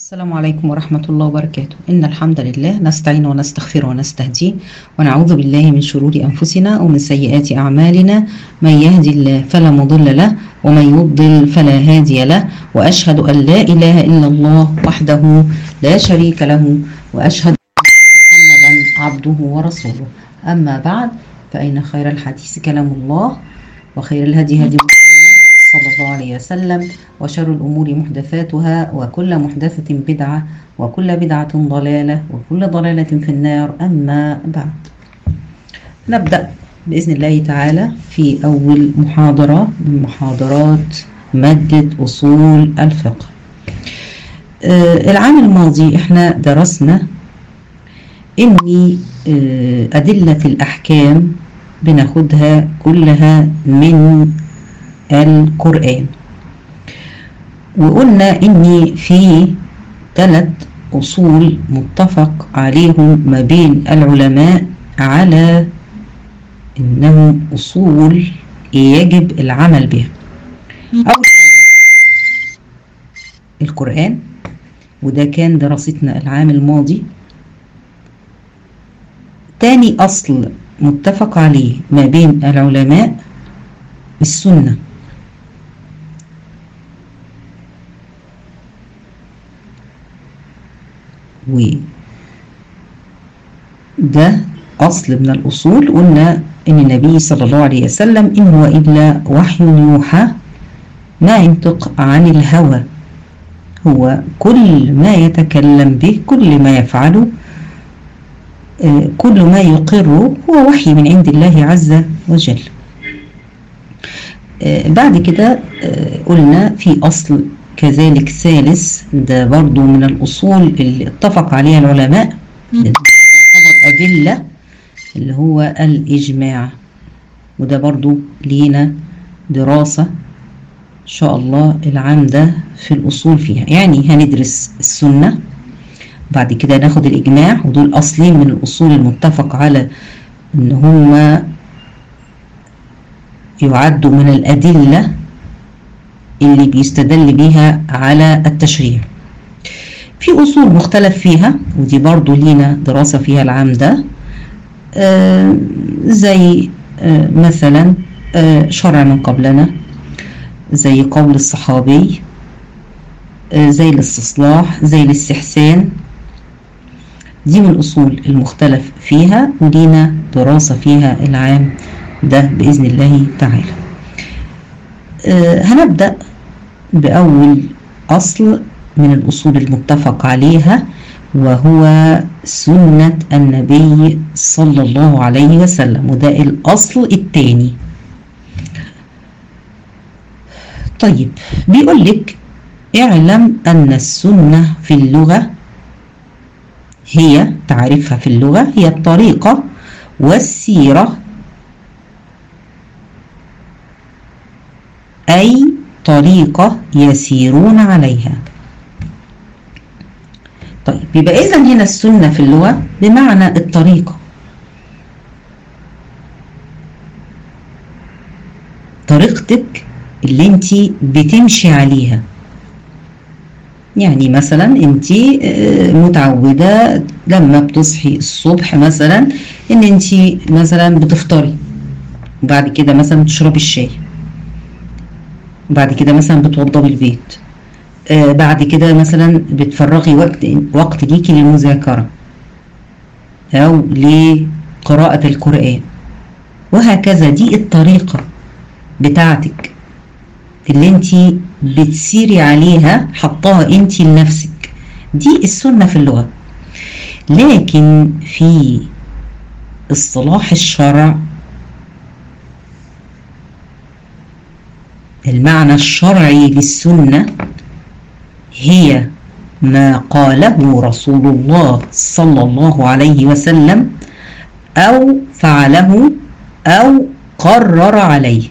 السلام عليكم ورحمة الله وبركاته. إن الحمد لله نستعين ونستغفر ونستهديه ونعوذ بالله من شرور أنفسنا ومن سيئات أعمالنا. من يهدي الله فلا مضل له ومن يضلل فلا هادي له، وأشهد أن لا إله إلا الله وحده لا شريك له، وأشهد أن محمدا عبده ورسوله. أما بعد، فإن خير الحديث كلام الله، وخير الهدي هدي صلى الله عليه وسلم، وشر الأمور محدثاتها، وكل محدثة بدعة، وكل بدعة ضلالة، وكل ضلالة في النار. أما بعد، نبدأ بإذن الله تعالى في أول محاضرة من محاضرات مادة أصول الفقه. العام الماضي احنا درسنا إن أدلة الأحكام بناخدها كلها من القرآن، وقلنا إن في 3 أصول متفق عليهم ما بين العلماء على إنهم أصول يجب العمل بها. أول حاجة القرآن، وده كان دراستنا العام الماضي. تاني أصل متفق عليه ما بين العلماء السنة، وده أصل من الأصول. قلنا إن النبي صلى الله عليه وسلم إن هو إلا وحي يوحى ما ينطق عن الهوى، هو كل ما يتكلم به، كل ما يفعله، كل ما يقره هو وحي من عند الله عز وجل. بعد كده قلنا في أصل كذلك ثالث، ده برضو من الأصول اللي اتفق عليها العلماء، تعتبر أدلة، اللي هو الإجماع، وده برضو لينا دراسة إن شاء الله العام ده في الأصول فيها. يعني هندرس السنة، بعد كده ناخد الإجماع، ودول أصلين من الأصول المتفق على إن هما يعدوا من الأدلة اللي بيستدل بيها على التشريع. في أصول مختلف فيها، ودي برضو لينا دراسة فيها العام ده، زي مثلا شرع من قبلنا، زي قول الصحابي، زي الاستصلاح، زي الاستحسان. دي من الأصول المختلف فيها، ولينا دراسة فيها العام ده بإذن الله تعالى. هنبدأ بأول أصل من الأصول المتفق عليها، وهو سنة النبي صلى الله عليه وسلم، وده الأصل الثاني. طيب، بيقول لك اعلم أن السنة في اللغة هي، تعريفها في اللغة، هي الطريقة والسيرة، أي طريقة يسيرون عليها. طيب، يبقى إذن هنا السنة في اللغة بمعنى الطريقة، طريقتك اللي انت بتمشي عليها. يعني مثلا انت متعودة لما بتصحي الصبح مثلا ان انت مثلا بتفطري، وبعد كده مثلا بتشربي الشاي، بعد كده مثلا بتوضبي البيت، بعد كده مثلا بتفرغي وقت ليكي للمذاكرة أو لقراءة القرآن، وهكذا. دي الطريقة بتاعتك اللي انتي بتسيري عليها، حطاها انتي لنفسك. دي السنة في اللغة. لكن في اصطلاح الشرع، المعنى الشرعي للسنة هي ما قاله رسول الله صلى الله عليه وسلم، أو فعله، أو قرر عليه.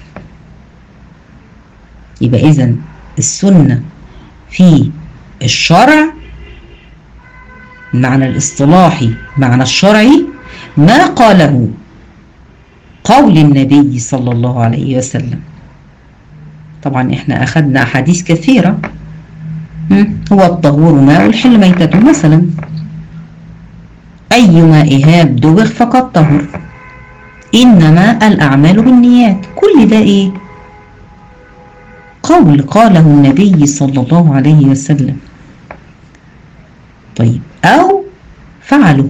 يبقى إذن السنة في الشرع، المعنى الاصطلاحي، معنى الشرعي، ما قاله، قول النبي صلى الله عليه وسلم. طبعا احنا أخذنا أحاديث كثيرة هو الطهور ماء الحل ميتته مثلا، أيما إهاب دبغ فقد طهر، إنما الأعمال بالنيات، كل ده إيه؟ قول قاله النبي صلى الله عليه وسلم. طيب أو فعلوا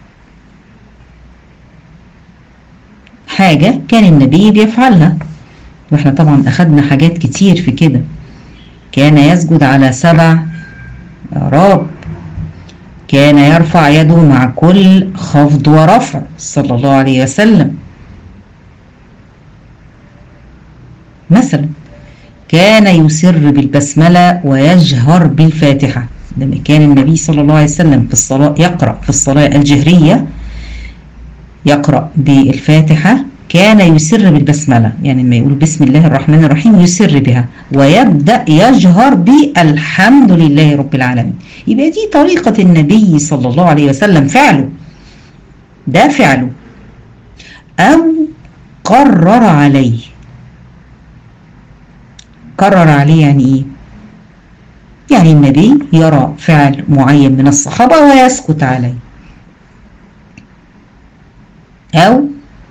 حاجة كان النبي بيفعلها، واحنا طبعا أخدنا حاجات كتير في كده. كان يسجد على 7 أعراب، كان يرفع يده مع كل خفض ورفع صلى الله عليه وسلم. مثلا كان يسر بالبسملة ويجهر بالفاتحة، لما كان النبي صلى الله عليه وسلم في الصلاة يقرأ في الصلاة الجهرية يقرأ بالفاتحة، كان يسر بالبسملة، يعني لما يقول بسم الله الرحمن الرحيم يسر بها، ويبدأ يجهر بالحمد لله رب العالمين. يبقى دي طريقة النبي صلى الله عليه وسلم، فعله ده فعله. أو قرر عليه، قرر عليه يعني إيه؟ يعني النبي يرى فعل معين من الصحابة ويسكت عليه. أو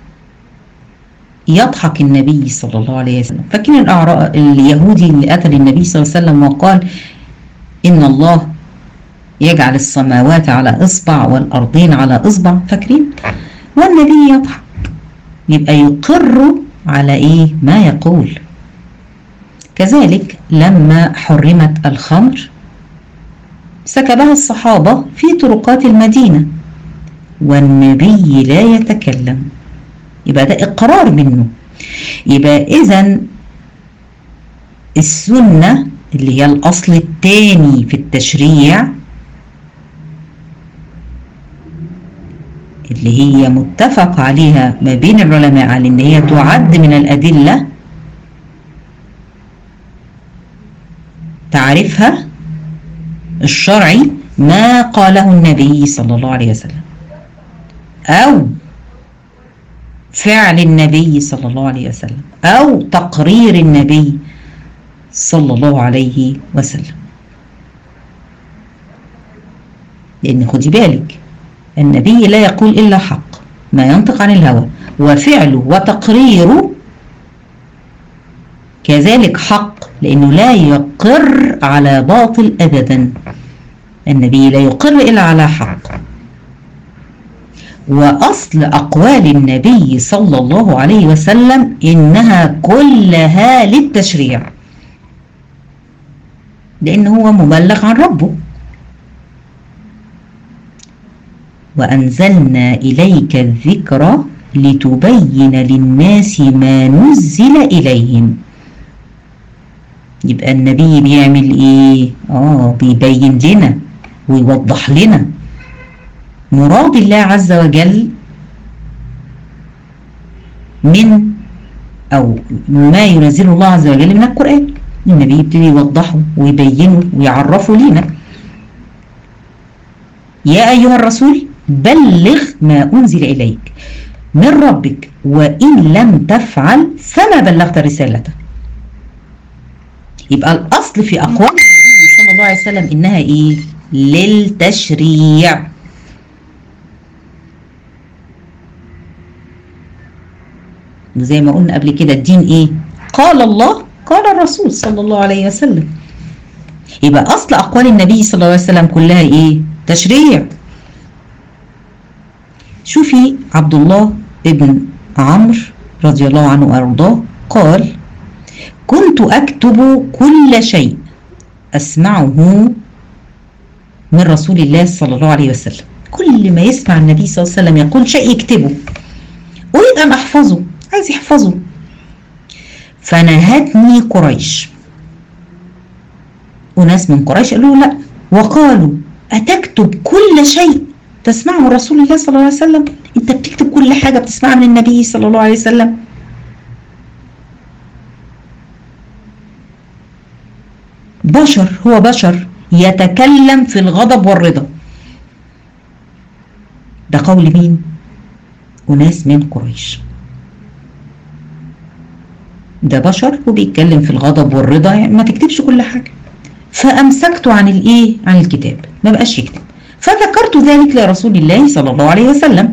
يضحك النبي صلى الله عليه وسلم. فاكرين اليهودي اللي قتل النبي صلى الله عليه وسلم وقال إن الله يجعل السماوات على إصبع والأرضين على إصبع، فاكرين؟ والنبي يضحك، يبقى يقر على إيه؟ ما يقول. كذلك لما حرمت الخمر سكبها الصحابة في طرقات المدينة والنبي لا يتكلم، يبقى ده إقرار منه. يبقى إذن السنة اللي هي الأصل الثاني في التشريع، اللي هي متفق عليها ما بين العلماء على إن هي تعد من الأدلة، تعرفها الشرعي ما قاله النبي صلى الله عليه وسلم أو فعل النبي صلى الله عليه وسلم أو تقرير النبي صلى الله عليه وسلم. لأن خدي بالك النبي لا يقول إلا حق، ما ينطق عن الهوى، وفعله وتقريره كذلك حق، لأنه لا يقر على باطل أبدا. النبي لا يقر إلا على حق. وأصل أقوال النبي صلى الله عليه وسلم إنها كلها للتشريع، لأنه هو مبلغ عن ربه. وأنزلنا إليك الذكر لتبين للناس ما نزل إليهم. يبقى النبي بيعمل إيه؟ بيبين لنا ويوضح لنا مراد الله عز وجل من أو ما ينزله الله عز وجل من القرآن. النبي يبتدي يوضحه ويبينه ويعرفه لنا. يا أيها الرسول بلغ ما أنزل إليك من ربك وإن لم تفعل فما بلغت رسالته. يبقى الأصل في أقوال النبي صلى الله عليه وسلم إنها إيه؟ للتشريع. وزي ما قلنا قبل كده الدين إيه؟ قال الله قال الرسول صلى الله عليه وسلم. يبقى أصل أقوال النبي صلى الله عليه وسلم كلها إيه؟ تشريع. شوفي عبد الله ابن عمرو رضي الله عنه وأرضاه قال: كنت أكتب كل شيء أسمعه من رسول الله صلى الله عليه وسلم. كل ما يسمع النبي صلى الله عليه وسلم يقول شيء يكتبه، أريد أن أحفظه، عايز يحفظه. فنهتني قريش، وناس من قريش قالوا لا، وقالوا أتكتب كل شيء تسمعه رسول الله صلى الله عليه وسلم؟ أنت بتكتب كل حاجة بتسمعها من النبي صلى الله عليه وسلم؟ بشر، هو بشر يتكلم في الغضب والرضا. ده قول مين؟ أناس من قريش. ده بشر وبيتكلم في الغضب والرضا، يعني ما تكتبش كل حاجة. فأمسكت عن الإيه؟ عن الكتاب، ما بقاش يكتب. فذكرت ذلك لرسول الله صلى الله عليه وسلم،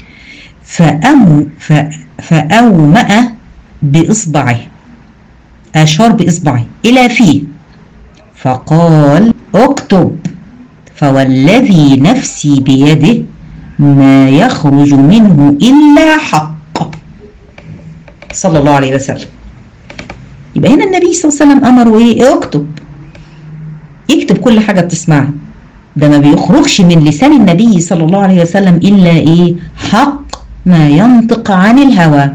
فأومأ بإصبعه، أشار بإصبعه إلى فيه، فقال اكتب، فوالذي نفسي بيده ما يخرج منه إلا حق، صلى الله عليه وسلم. يبقى هنا النبي صلى الله عليه وسلم أمره إيه؟ اكتب، اكتب كل حاجة بتسمعها، ده ما بيخرجش من لسان النبي صلى الله عليه وسلم إلا إيه؟ حق، ما ينطق عن الهوى.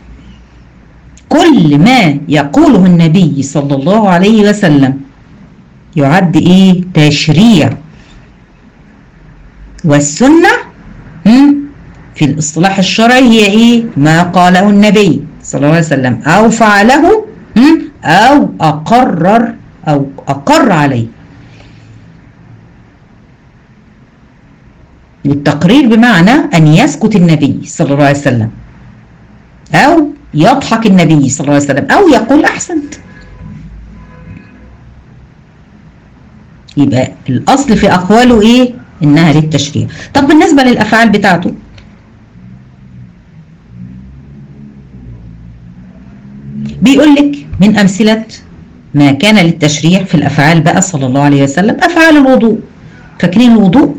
كل ما يقوله النبي صلى الله عليه وسلم يعد إيه؟ تشريع. والسنة في الاصطلاح الشرعي هي إيه؟ ما قاله النبي صلى الله عليه وسلم أو فعله أو أقر عليه. والتقرير بمعنى أن يسكت النبي صلى الله عليه وسلم، أو يضحك النبي صلى الله عليه وسلم، أو يقول أحسنت. يبقى الأصل في أقواله إيه؟ إنها للتشريع. طب بالنسبة للأفعال بتاعته، بيقول لك من أمثلة ما كان للتشريع في الأفعال بقى صلى الله عليه وسلم أفعال الوضوء. فاكرين الوضوء؟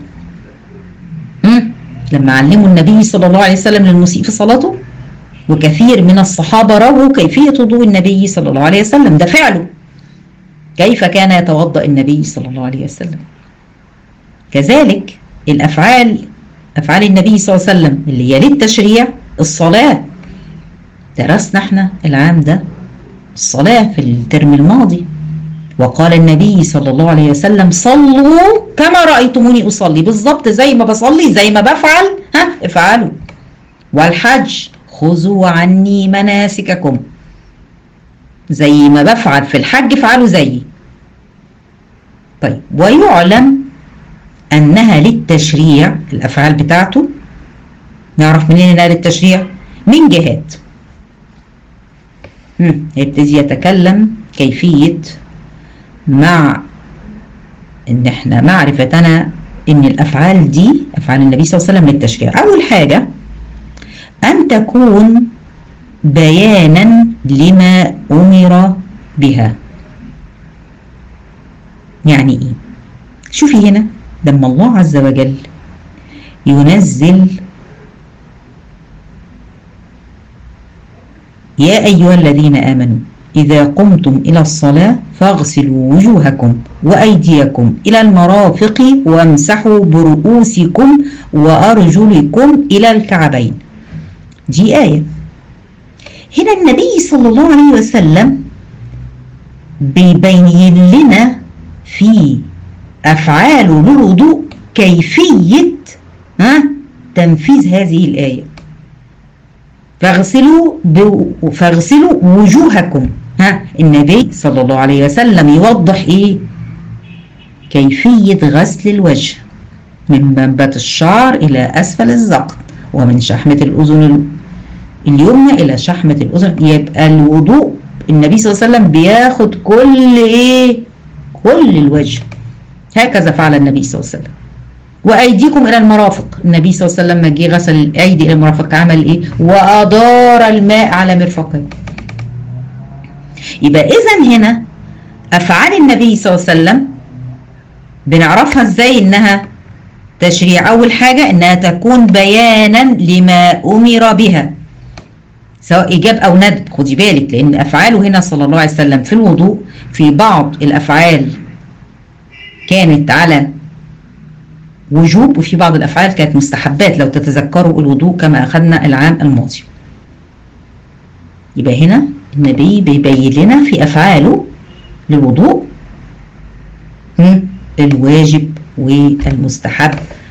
لما علموا النبي صلى الله عليه وسلم للمسيء في صلاته، وكثير من الصحابة رووا كيفية وضوء النبي صلى الله عليه وسلم، ده فعله، كيف كان يتوضأ النبي صلى الله عليه وسلم. كذلك الأفعال، أفعال النبي صلى الله عليه وسلم اللي هي للتشريع، الصلاة. درسنا احنا العام ده الصلاة في الترم الماضي، وقال النبي صلى الله عليه وسلم صلوا كما رأيتموني أصلي، بالظبط زي ما بصلي زي ما بفعل افعلوا. والحج خذوا عني مناسككم، زي ما بفعل في الحج افعلوا زيي. طيب، ويعلم أنها للتشريع الأفعال بتاعته. نعرف منين أنها للتشريع؟ من جهات. يبتدي يتكلم كيفية مع ان احنا معرفتنا ان الافعال دي افعال النبي صلى الله عليه وسلم للتشريع. اول حاجة ان تكون بيانا لما امر بها. يعني ايه؟ شوفي هنا لما الله عز وجل ينزل يا ايها الذين امنوا إذا قمتم إلى الصلاة فاغسلوا وجوهكم وأيديكم إلى المرافق وامسحوا برؤوسكم وأرجلكم إلى الكعبين. دي آية. هنا النبي صلى الله عليه وسلم بيبين لنا في أفعاله للوضوء كيفية تنفيذ هذه الآية. فاغسلوا وجوهكم. النبي صلى الله عليه وسلم يوضح ايه؟ كيفية غسل الوجه من منبت الشعر الى اسفل الذقن، ومن شحمة الاذن اليمنى الى شحمة الاذن. يبقى الوضوء النبي صلى الله عليه وسلم بياخد كل ايه؟ كل الوجه. هكذا فعل النبي صلى الله عليه وسلم. وايديكم الى المرافق، النبي صلى الله عليه وسلم لما جه غسل الايدي الى المرافق عمل ايه؟ وادار الماء على مرفقيه. يبقى اذا هنا افعال النبي صلى الله عليه وسلم بنعرفها ازاي انها تشريع. اول حاجه انها تكون بيانا لما امر بها، سواء ايجاب او ندب. خدي بالك لان افعاله هنا صلى الله عليه وسلم في الوضوء في بعض الافعال كانت على وجوب، وفي بعض الافعال كانت مستحبات لو تتذكروا الوضوء كما اخذنا العام الماضي. يبقى هنا النبي بيبين لنا في افعاله للوضوء الواجب والمستحب،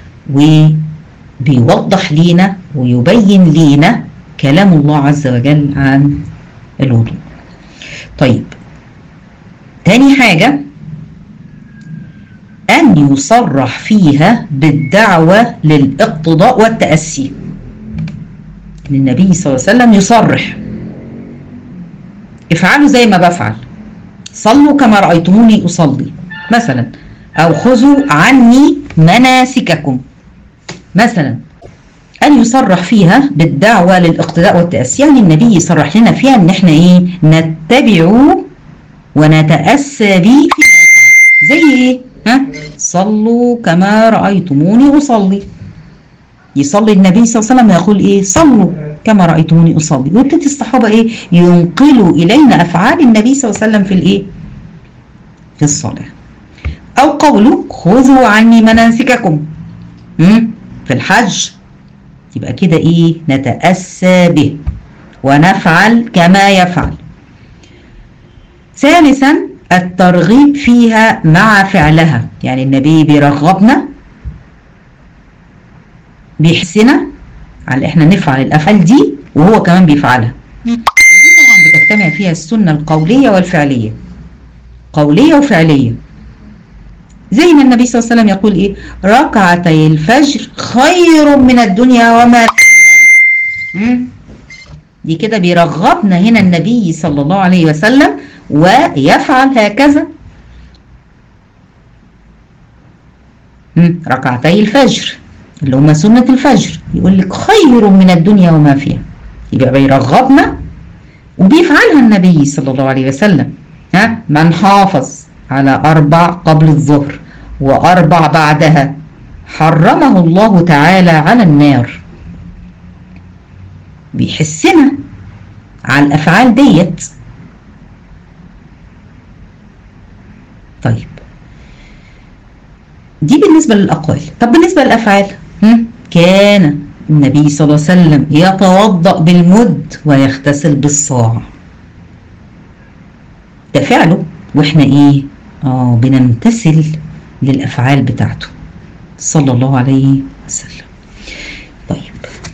وبيوضح لينا ويبين لينا كلام الله عز وجل عن الوضوء. طيب، تاني حاجة أن يصرح فيها بالدعوة للاقتضاء والتأسي. النبي صلى الله عليه وسلم يصرح افعلوا زي ما بفعل، صلوا كما رأيتموني أصلي. مثلا، أو خذوا عني مناسككم مثلا، أن يصرح فيها بالدعوة للاقتداء والتأسي. يعني النبي يصرح لنا فيها إن إحنا إيه؟ نتبعه ونتأسى به. زي إيه؟ صلوا كما رأيتموني أصلي. يصلي النبي صلى الله عليه وسلم يقول إيه؟ صلوا كما رأيتموني أصلي. وابتدت الصحابة إيه؟ ينقلوا إلينا أفعال النبي صلى الله عليه وسلم في الإيه؟ في الصلاة. أو قوله خذوا عني مناسككم في الحج. يبقى كده إيه؟ نتأسى به ونفعل كما يفعل. ثالثا الترغيب فيها مع فعلها. يعني النبي بيرغبنا، بيحسنا على احنا نفعل الافعال دي وهو كمان بيفعلها. ودي طبعا بتجتمع فيها السنة القولية والفعلية، قولية وفعلية. زي ما النبي صلى الله عليه وسلم يقول ايه؟ ركعتي الفجر خير من الدنيا وما فيها. دي كده بيرغبنا هنا النبي صلى الله عليه وسلم ويفعل هكذا. ركعتي الفجر اللي هما سنة الفجر، يقول لك خير من الدنيا وما فيها. يبقى بيرغبنا وبيفعلها النبي صلى الله عليه وسلم. من حافظ على 4 قبل الظهر و4 بعدها حرمه الله تعالى على النار. بيحسنا على الأفعال ديت. طيب دي بالنسبة للأقوال. طب بالنسبة للأفعال، كان النبي صلى الله عليه وسلم يتوضأ بالمد ويغتسل بالصاع. ده فعله، واحنا ايه؟ بنمتثل للأفعال بتاعته صلى الله عليه وسلم. طيب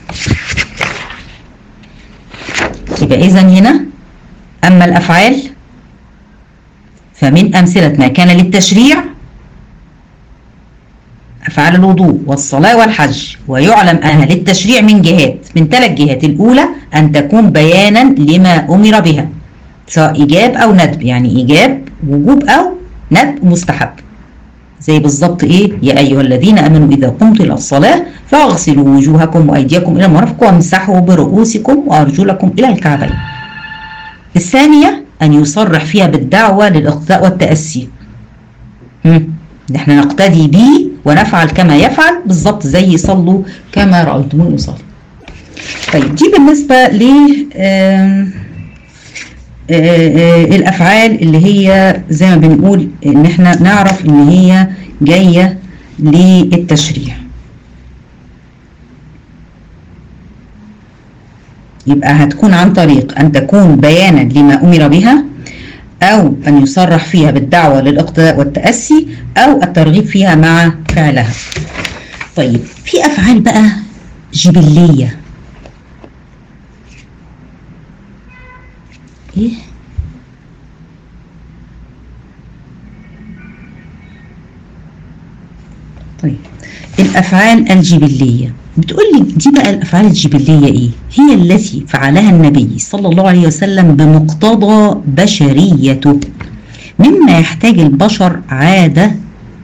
يبقى إذن هنا أما الأفعال فمن أمثلة ما كان للتشريع أفعال الوضوء والصلاة والحج. ويعلم أنها للتشريع من جهات، من 3 جهات. الأولى أن تكون بيانا لما أمر بها، سواء إيجاب أو ندب. يعني إيجاب وجوب أو ندب مستحب. زي بالظبط إيه؟ يا أيها الذين آمنوا إذا قمتم إلى الصلاة فاغسلوا وجوهكم وأيديكم إلى المرافق وامسحوا برؤوسكم وأرجلكم إلى الكعبين. الثانية أن يصرح فيها بالدعوة للاقتداء والتأسي. نحن نقتدي به ونفعل كما يفعل بالظبط، زي صلوا كما رأيتموني أصلي. طيب دي بالنسبة ل الأفعال اللي هي زي ما بنقول إن احنا نعرف إن هي جاية للتشريع. يبقى هتكون عن طريق أن تكون بيانا لما أمر بها، أو أن يصرح فيها بالدعوة للاقتداء والتأسي، أو الترغيب فيها مع فعلها. طيب في أفعال بقى جبلية. إيه؟ طيب الأفعال الجبلية بتقول لي دي بقى الأفعال الجبلية إيه؟ هي التي فعلها النبي صلى الله عليه وسلم بمقتضى بشريته، مما يحتاج البشر عادة،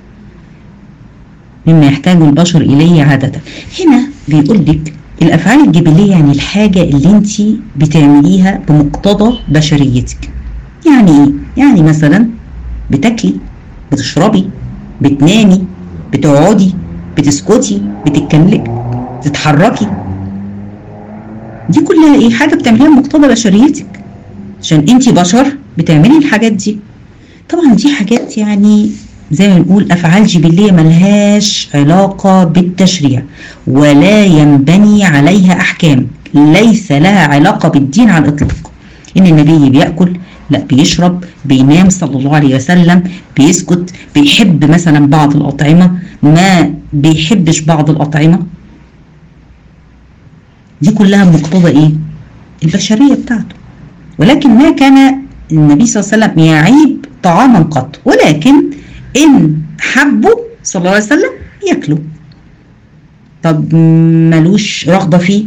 مما يحتاج البشر إليه عادة. هنا بيقول لك الأفعال الجبلية يعني الحاجة اللي انت بتعمليها بمقتضى بشريتك. يعني إيه؟ يعني مثلا بتاكلي، بتشربي، بتنامي، بتقعدي، بتسكتي، بتتكلمي، تتحركي. دي كلها ايه؟ حاجة بتعمليها بمقتضى بشريتك، عشان انتي بشر بتعملي الحاجات دي. طبعا دي حاجات يعني زي ما نقول أفعال جبلية ملهاش علاقة بالتشريع ولا ينبني عليها أحكام، ليس لها علاقة بالدين على الإطلاق. إن النبي بيأكل، لا بيشرب، بينام صلى الله عليه وسلم، بيسكت، بيحب مثلا بعض الأطعمة، ما بيحبش بعض الأطعمة. دي كلها بمقتضى إيه؟ البشرية بتاعته. ولكن ما كان النبي صلى الله عليه وسلم يعيب طعاما قط، ولكن إن حبوا صلى الله عليه وسلم يأكلوا. طب ملوش رغبة فيه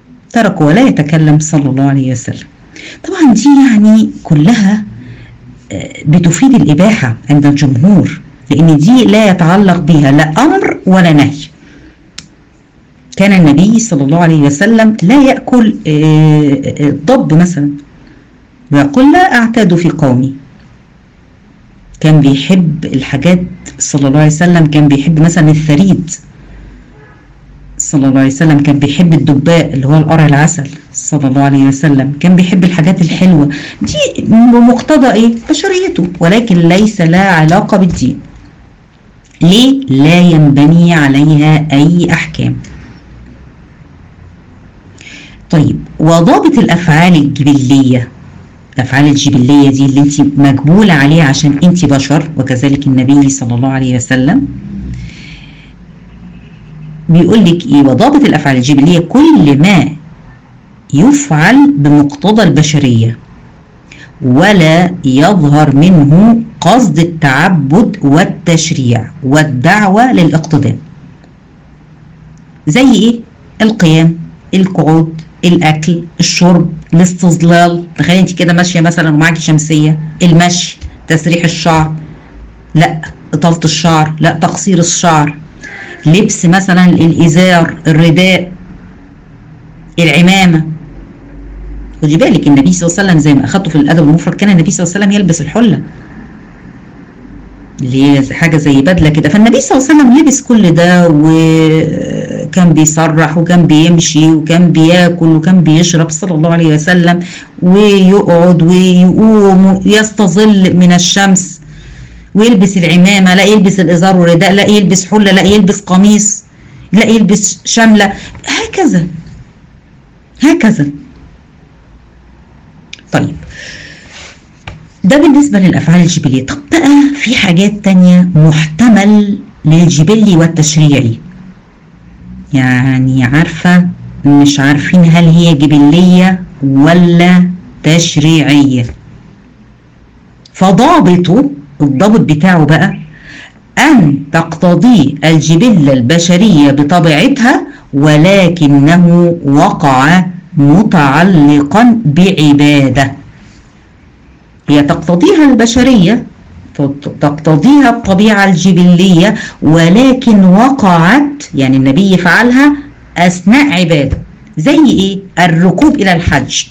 تركوا ولا يتكلم صلى الله عليه وسلم. طبعا دي يعني كلها بتفيد الإباحة عند الجمهور، لأن دي لا يتعلق بها لا أمر ولا نهي. كان النبي صلى الله عليه وسلم لا يأكل الضب مثلا، ويقول لا أعتاد في قومي. كان بيحب الحاجات صلى الله عليه وسلم، كان بيحب مثلا الثريد صلى الله عليه وسلم، كان بيحب الدباء اللي هو القرع العسل صلى الله عليه وسلم، كان بيحب الحاجات الحلوة دي بمقتضى ايه؟ بشريته، ولكن ليس لها علاقة بالدين. ليه؟ لا ينبني عليها أي أحكام. طيب، وضابط الأفعال الجبلية، الأفعال الجبلية دي اللي انت مجبولة عليها عشان انت بشر، وكذلك النبي صلى الله عليه وسلم بيقول لك ايه؟ وضابط الأفعال الجبلية كل ما يفعل بمقتضى البشرية ولا يظهر منه قصد التعبد والتشريع والدعوة للاقتداء. زي ايه؟ القيام، القعود، الاكل، الشرب، الاستظلال. تخيل انت كده ماشيه مثلا ومعاكي شمسيه، المشي، تسريح الشعر، لا اطاله الشعر، لا تقصير الشعر، لبس مثلا الازار، الرداء، العمامه. خدي بالك النبي صلى الله عليه وسلم زي ما اخدته في الادب المفرد، كان النبي صلى الله عليه وسلم يلبس الحله اللي هي حاجه زي بدله كده. فالنبي صلى الله عليه وسلم لبس كل ده، وكان بيصرح وكان بيمشي وكان بياكل وكان بيشرب صلى الله عليه وسلم، ويقعد ويقوم يستظل من الشمس، ويلبس العمامه، لا يلبس الازار والرداء، لا يلبس حله، لا يلبس قميص، لا يلبس شمله، هكذا هكذا. طيب، ده بالنسبة للأفعال الجبلية. طب بقى في حاجات تانية محتمل للجبلي والتشريعي، يعني عارفة مش عارفين هل هي جبلية ولا تشريعية. فضابطه، الضابط بتاعه بقى أن تقتضي الجبلة البشرية بطبيعتها، ولكنه وقع متعلقا بعبادة. هي تقتضيها البشرية، تقتضيها الطبيعة الجبلية، ولكن وقعت، يعني النبي فعلها أثناء عبادة. زي إيه؟ الركوب إلى الحج.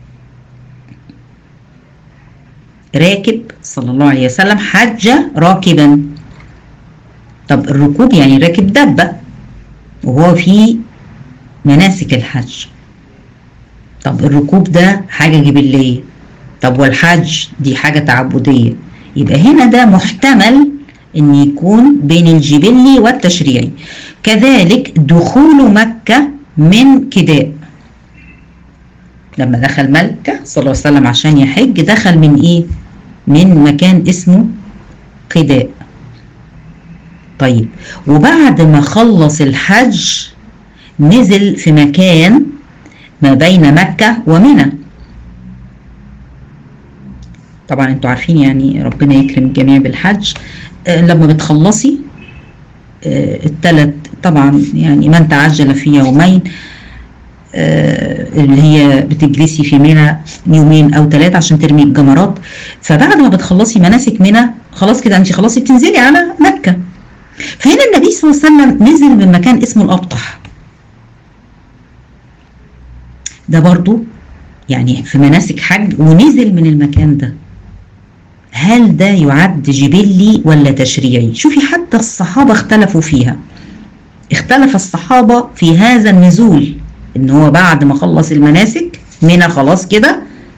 راكب صلى الله عليه وسلم حج راكبا. طب الركوب يعني راكب دبة وهو في مناسك الحج. طب الركوب ده حاجة جبلية، طب والحج دي حاجة تعبدية. يبقى هنا ده محتمل ان يكون بين الجبلي والتشريعي. كذلك دخول مكة من كداء، لما دخل مكة صلى الله عليه وسلم عشان يحج، دخل من ايه؟ من مكان اسمه كداء. طيب، وبعد ما خلص الحج نزل في مكان ما بين مكة ومنى. طبعا انتوا عارفين يعني ربنا يكرم الجميع بالحج. لما بتخلصي الثلاث، طبعا يعني من تعجل في يومين، اللي هي بتجلسي في منى يومين او 3 عشان ترمي الجمرات. فبعد ما بتخلصي مناسك منى خلاص كده انت خلاص بتنزلي على مكة. فهنا النبي صلى الله عليه وسلم نزل من مكان اسمه الأبطح. ده برضو يعني في مناسك حج ونزل من المكان ده. هل ده يعد جبلي ولا تشريعي؟ شوفي حتى الصحابة اختلفوا فيها. اختلف الصحابة في هذا النزول، ان هو بعد ما خلص المناسك منى خلاص كده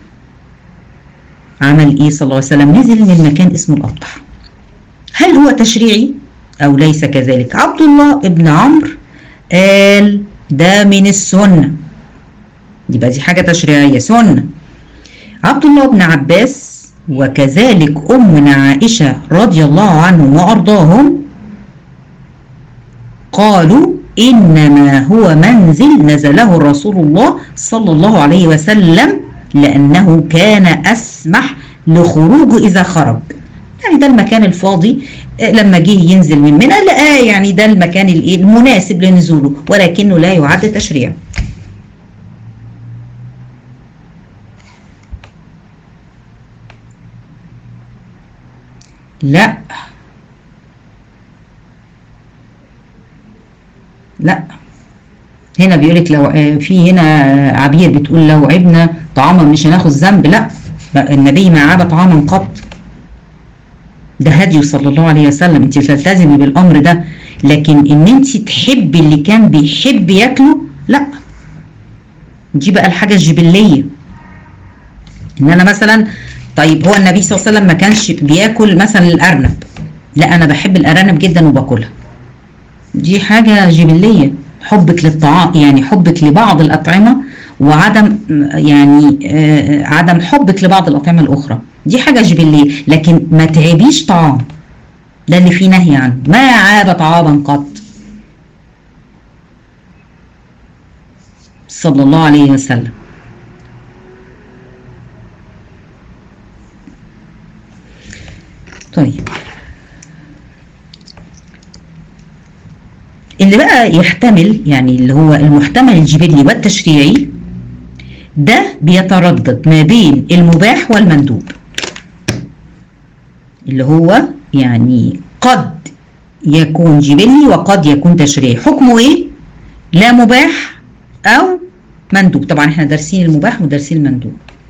عمل ايه صلى الله عليه وسلم؟ نزل من مكان اسمه الأبطح. هل هو تشريعي او ليس كذلك؟ عبد الله ابن عمرو قال ده من السنة، يبقى دي حاجة تشريعية سنة. عبد الله بن عباس وكذلك أمنا عائشة رضي الله عنهم وأرضاهم قالوا إنما هو منزل نزله رسول الله صلى الله عليه وسلم لأنه كان أسمح لخروجه إذا خرج. يعني ده المكان الفاضي لما جه ينزل من منى لقاه، يعني ده المكان المناسب لنزوله، ولكنه لا يعد تشريع. لا لا، هنا بيقولك لو في هنا عبير بتقول لو عبنا طعاما مش هناخد ذنب. لا، النبي ما عاب طعاما قط، ده هديه صلى الله عليه وسلم، انت تلتزمي بالامر ده. لكن ان انت تحبي اللي كان بيحب ياكله، لا، دي بقى الحاجه الجبليه. ان انا مثلا، طيب هو النبي صلى الله عليه وسلم ما كانش بياكل مثلا الارنب، لا انا بحب الارانب جدا وباكلها، دي حاجه جبليه، حبك للطعام، يعني حبك لبعض الاطعمه وعدم يعني عدم حبك لبعض الاطعمه الاخرى، دي حاجه جبليه. لكن ما تعيبيش طعام، ده اللي فيه نهي عنه، ما عاب طعاما قط صلى الله عليه وسلم. طيب اللي بقى يحتمل، يعني اللي هو المحتمل الجبلي والتشريعي، ده بيتردد ما بين المباح والمندوب، اللي هو يعني قد يكون جبلي وقد يكون تشريعي. حكمه ايه؟ لا مباح او مندوب. طبعا احنا دارسين المباح ودارسين المندوب.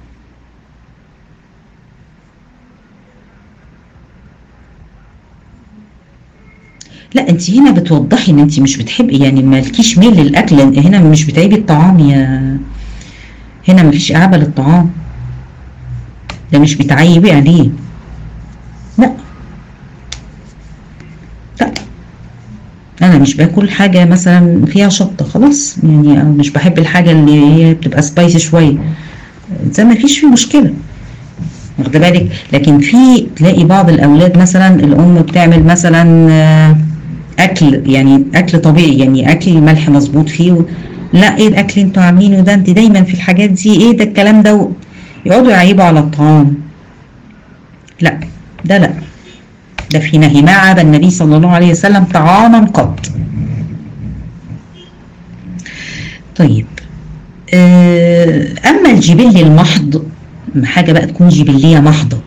لا انت هنا بتوضحي ان انت مش بتحبي، يعني مالكيش ميل للاكل، هنا مش بتعيبي الطعام، يا هنا مفيش اعابه للطعام، ده مش بتعيبي عليه. لا لا، انا مش باكل حاجه مثلا فيها شطه خلاص، يعني أو مش بحب الحاجه اللي هي بتبقى سبايسي شويه، ده ما فيش فيه مشكله، واخده بالك. لكن في تلاقي بعض الاولاد مثلا الام بتعمل مثلا اكل، يعني اكل طبيعي، يعني اكل الملح مظبوط فيه لا ايه الاكل انتوا عاملينه ده، انت دايما في الحاجات دي، ايه ده الكلام ده، يقعدوا يعيبوا على الطعام. لا ده لا، ده في نهي، ما عاب النبي صلى الله عليه وسلم طعاما قط. طيب اما الجبل المحض، حاجه بقى تكون جبليه محضه،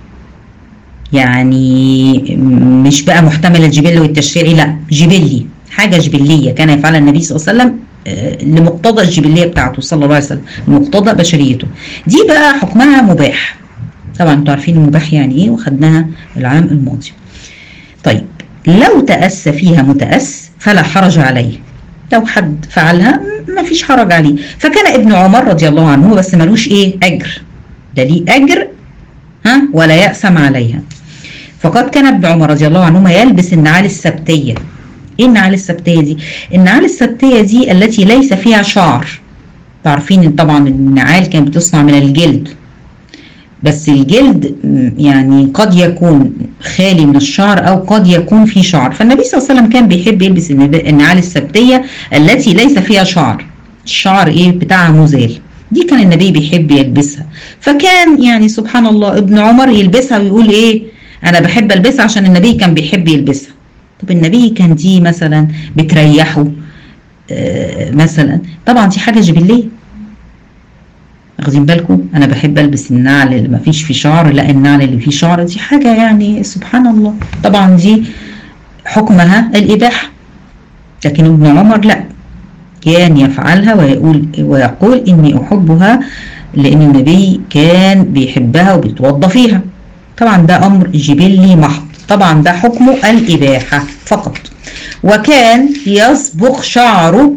يعني مش بقى محتمل الجبل والتشريعي، لا جبلي، حاجه جبليه كان يفعلها النبي صلى الله عليه وسلم لمقتضى الجبليه بتاعته صلى الله عليه وسلم، لمقتضى بشريته، دي بقى حكمها مباح. طبعا انتوا عارفين المباح يعني ايه، وخدناها العام الماضي. طيب لو تأسى فيها متأس فلا حرج عليه، لو حد فعلها ما فيش حرج عليه. فكان ابن عمر رضي الله عنه، بس ملوش ايه اجر، ده ليه اجر ولا يأسم عليها. فقد كان ابن عمر رضي الله عنهما يلبس النعال السبتية. ايه النعال السبتية دي؟ النعال السبتية دي التي ليس فيها شعر. تعرفين طبعا النعال كانت بتصنع من الجلد، بس الجلد يعني قد يكون خالي من الشعر او قد يكون فيه شعر، فالنبي صلى الله عليه وسلم كان بيحب يلبس النعال السبتية التي ليس فيها شعر، الشعر ايه بتاعها مزال، دي كان النبي بيحب يلبسها. فكان يعني سبحان الله ابن عمر يلبسها ويقول ايه انا بحب البسها عشان النبي كان بيحب يلبسها. طب النبي كان دي مثلا بتريحه مثلا، طبعا دي حاجة جبلية، واخدين بالكم. انا بحب البس النعل اللي ما فيش فيه شعر، لا النعل اللي فيه شعر دي حاجة يعني سبحان الله، طبعا دي حكمها الإباحة. لكن ابن عمر لا، كان يفعلها ويقول إني أحبها لأن النبي كان بيحبها وبيتوضى فيها. طبعا ده أمر جبلي محض، طبعا ده حكمه الإباحة فقط. وكان يصبغ شعره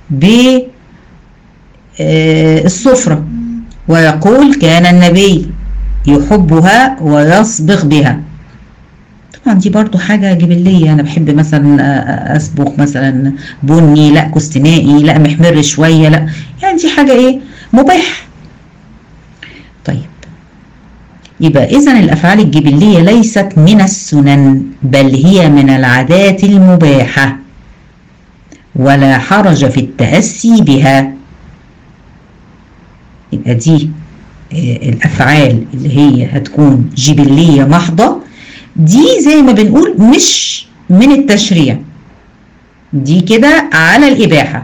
بالصفرة، ويقول كان النبي يحبها ويصبغ بها. طبعا دي برضو حاجة جبلية، أنا بحب مثلا أصبغ مثلا بني، لا كستنائي، لا محمر شوية، لا يعني دي حاجة إيه مباح. طيب يبقى إذن الأفعال الجبلية ليست من السنن، بل هي من العادات المباحة، ولا حرج في التأسي بها. يبقى دي الأفعال اللي هي هتكون جبلية محضة، دي زي ما بنقول مش من التشريع، دي كده على الإباحة.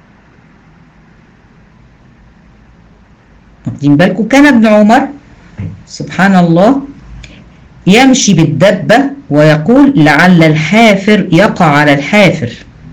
واخدين بالكم. كان ابن عمر سبحان الله يمشي بالدبة ويقول لعل الحافر يقع على الحافر.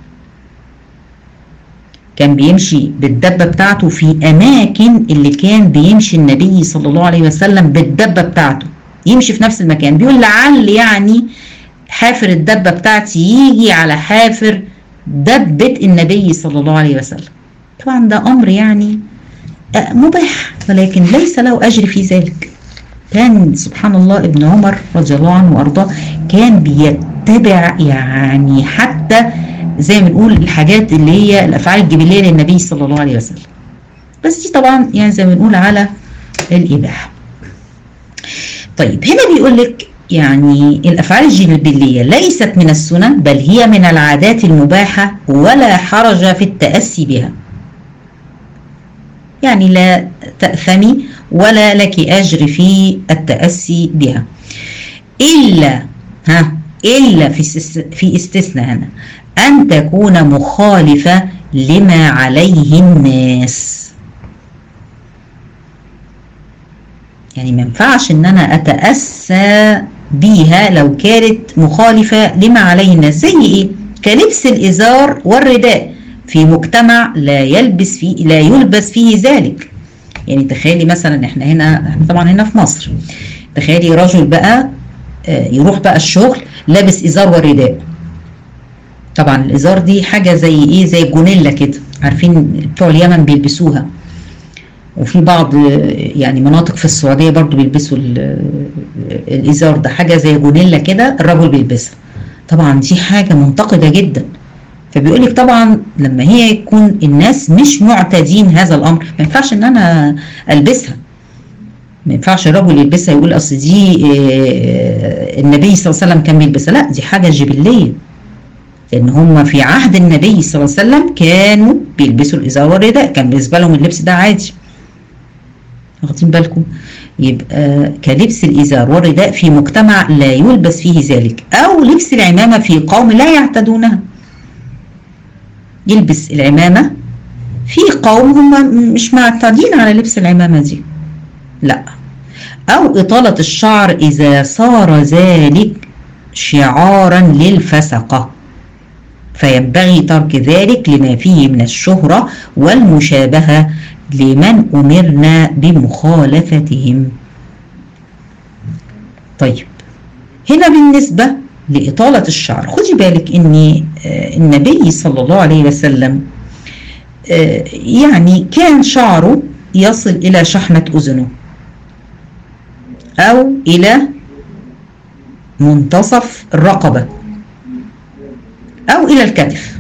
كان بيمشي بالدبة بتاعته في أماكن اللي كان بيمشي النبي صلى الله عليه وسلم بالدبة بتاعته، يمشي في نفس المكان. بيقول لعل يعني حافر الدبة بتاعتي يجي على حافر دبة النبي صلى الله عليه وسلم. طبعا ده أمر يعني مباح، ولكن ليس له أجر في ذلك. كان سبحان الله ابن عمر رضي الله عنه وأرضاه كان بيتبع يعني حتى زي ما بنقول الحاجات اللي هي الأفعال الجبلية للنبي صلى الله عليه وسلم، بس دي طبعا يعني زي ما بنقول على الإباحة. طيب هنا بيقول لك يعني الأفعال الجبلية ليست من السنن بل هي من العادات المباحة ولا حرج في التأسي بها، يعني لا تأثمي ولا لك أجر في التأسي بها، إلا في استثناء هنا أن تكون مخالفة لما عليه الناس. يعني ما ينفعش ان انا اتأسى بيها لو كانت مخالفة لما عليه الناس. زي ايه؟ كلبس الازار والرداء في مجتمع لا يلبس فيه ذلك. يعني تخيلي مثلا احنا طبعا هنا في مصر، تخيلي رجل بقى يروح بقى الشغل لابس ازار ورداء. طبعا الازار دي حاجة زي ايه؟ زي جونيلا كده، عارفين بتوع اليمن بيلبسوها، وفي بعض يعني مناطق في السعودية برضو بيلبسوا الإزار ده، حاجة زي جونيلا كده الرجل بيلبسها. طبعا دي حاجة منتقدة جدا. فبيقولك طبعا لما هي يكون الناس مش معتادين هذا الأمر ما ينفعش ان انا ألبسها، ما ينفعش الرجل يلبسها يقول اصل دي النبي صلى الله عليه وسلم كان بيلبسها. لا، دي حاجة جبلية، لان هم في عهد النبي صلى الله عليه وسلم كانوا بيلبسوا الإزار والرداء، كان بالنسبة لهم اللبس ده عادي. واخدين بالكم؟ يبقى كلبس الإزار والرداء في مجتمع لا يلبس فيه ذلك، أو لبس العمامة في قوم لا يعتدونها. يلبس العمامة في قوم هم مش معتادين على لبس العمامة دي، لا. أو إطالة الشعر إذا صار ذلك شعارا للفسقة، فينبغي ترك ذلك لما فيه من الشهرة والمشابهة لمن أمرنا بمخالفتهم. طيب هنا بالنسبة لإطالة الشعر، خدي بالك إن النبي صلى الله عليه وسلم يعني كان شعره يصل إلى شحمة أذنه أو إلى منتصف الرقبة أو إلى الكتف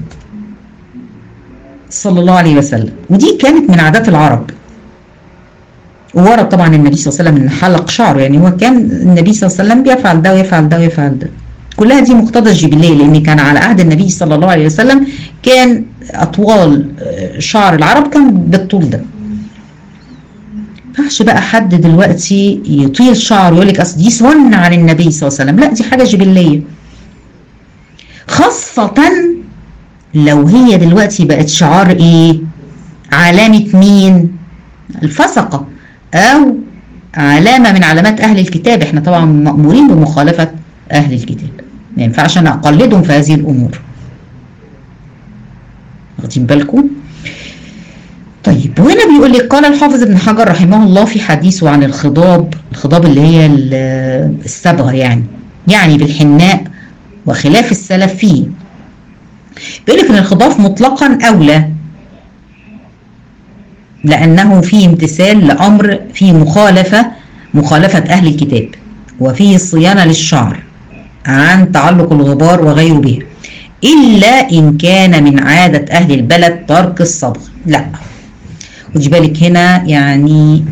صلى الله عليه وسلم، ودي كانت من عادات العرب. وورد طبعا النبي صلى الله عليه وسلم ان حلق شعره، يعني هو كان النبي صلى الله عليه وسلم بيفعل ده ويفعل ده ويفعل ده، كلها دي مقتضى الجبلية، لان كان على عهد النبي صلى الله عليه وسلم كان اطوال شعر العرب كان بالطول ده. ما ينفعش بقى حد دلوقتي يطيل شعره ويقول لك اصل دي سنة عن النبي صلى الله عليه وسلم، لا دي حاجة جبلية، خاصة لو هي دلوقتي بقت شعار ايه؟ علامة مين؟ الفسقة، او علامة من علامات اهل الكتاب. احنا طبعا مأمورين بمخالفة اهل الكتاب، ما ينفعش انا اقلدهم في هذه الامور. واخدين بالكم؟ طيب وهنا بيقول لك قال الحافظ ابن حجر رحمه الله في حديثه عن الخضاب اللي هي الصبغة، يعني بالحناء وخلاف السلف فيه. بيقول لك ان الخضاب مطلقا اولى، لانه فيه امتثال لامر، فيه مخالفة اهل الكتاب، وفيه الصيانة للشعر عن تعلق الغبار وغيره به، الا ان كان من عادة اهل البلد ترك الصبغ. لا، خدي بالك هنا يعني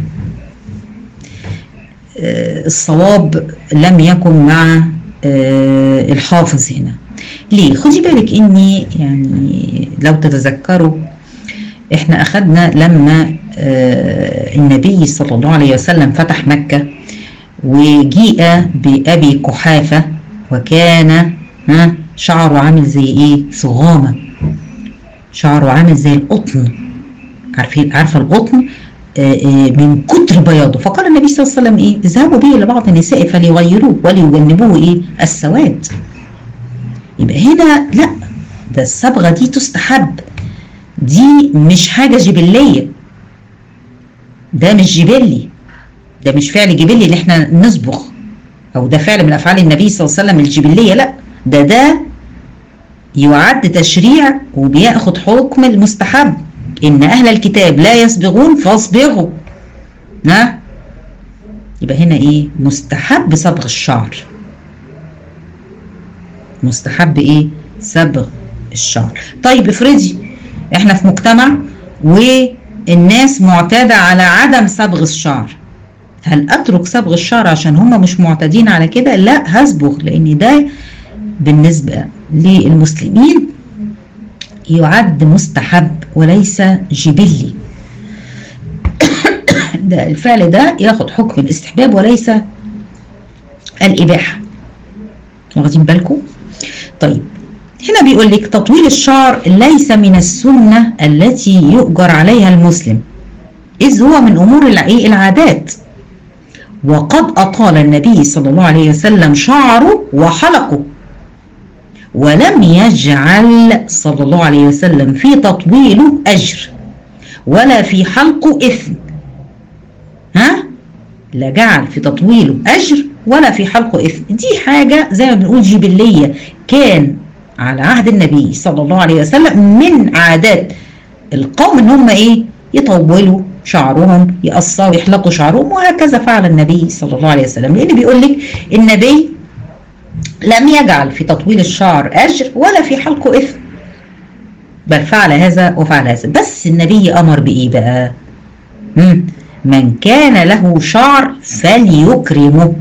الصواب لم يكن مع الحافظ هنا. ليه؟ خدي بالك اني يعني لو تتذكروا احنا اخذنا لما النبي صلى الله عليه وسلم فتح مكة وجيء بأبي قحافة، وكان شعره عامل زي ايه؟ صغامة، شعره عامل زي القطن. عارفة القطن؟ من كتر بياضه. فقال النبي صلى الله عليه وسلم ايه؟ اذهبوا به لبعض النساء فليغيروه وليجنبوه ايه؟ السواد. يبقى هنا لا، ده الصبغه دي تستحب، دي مش حاجه جبليه، ده مش جبلي، ده مش فعل جبلي اللي احنا نصبغ، او ده فعل من افعال النبي صلى الله عليه وسلم الجبليه، لا، ده يعد تشريع وبياخد حكم المستحب. ان اهل الكتاب لا يصبغون فاصبغوا. ها، يبقى هنا ايه؟ مستحب صبغ الشعر، مستحب ايه؟ صبغ الشعر. طيب افرضي احنا في مجتمع والناس معتادة على عدم صبغ الشعر، هل اترك صبغ الشعر عشان هم مش معتادين على كده؟ لا، هصبغ، لان ده بالنسبة للمسلمين يعد مستحب وليس جبلي. ده الفعل ده ياخد حكم الاستحباب وليس الإباحة. واخدين بالكم؟ طيب هنا بيقول لك تطويل الشعر ليس من السنة التي يؤجر عليها المسلم، إذ هو من أمور العادات، وقد أطال النبي صلى الله عليه وسلم شعره وحلقه، ولم يجعل صلى الله عليه وسلم في تطويله أجر ولا في حلقه إثم. ها؟ لا جعل في تطويله أجر ولا في حلقه إثم. دي حاجة زي ما بنقول جبلية، كان على عهد النبي صلى الله عليه وسلم من عادات القوم ان هم ايه؟ يطولوا شعرهم، يقصروا، يحلقوا شعرهم، وهكذا فعل النبي صلى الله عليه وسلم. لان بيقول لك النبي لم يجعل في تطويل الشعر أجر ولا في حلقه إثم، بل فعل هذا وفعل هذا. بس النبي أمر بإيه بقى؟ من كان له شعر فليكرمه.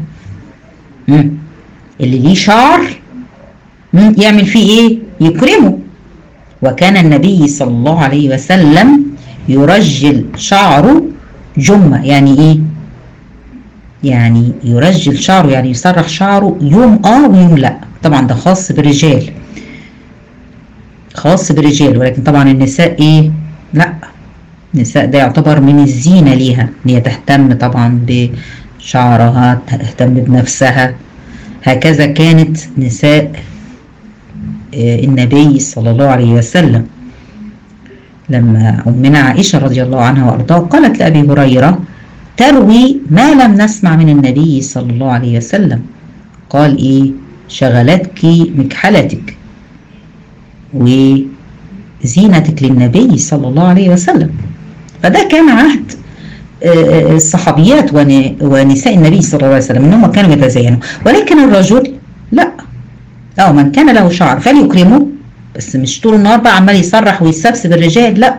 اللي ليه شعر يعمل فيه إيه؟ يكرمه. وكان النبي صلى الله عليه وسلم يرجل شعره جمة. يعني إيه؟ يعني يرجل شعره، يعني يسرح شعره يوم ويوم لا. طبعا ده خاص بالرجال، خاص بالرجال، ولكن طبعا النساء ايه؟ لا، النساء ده يعتبر من الزينة ليها، ان هي تهتم طبعا بشعرها، تهتم بنفسها. هكذا كانت نساء النبي صلى الله عليه وسلم. لما أمنا عائشة رضي الله عنها وأرضاها قالت لأبي هريرة تروي ما لم نسمع من النبي صلى الله عليه وسلم، قال ايه؟ شغلتك مكحلتك وزينتك للنبي صلى الله عليه وسلم. فده كان عهد الصحابيات ونساء النبي صلى الله عليه وسلم، انهم كانوا يتزينوا. ولكن الرجل لا، من كان له شعر فليكرمه، بس مش طول النهار بقى عمال يسرح ويستفسد الرجال، لا.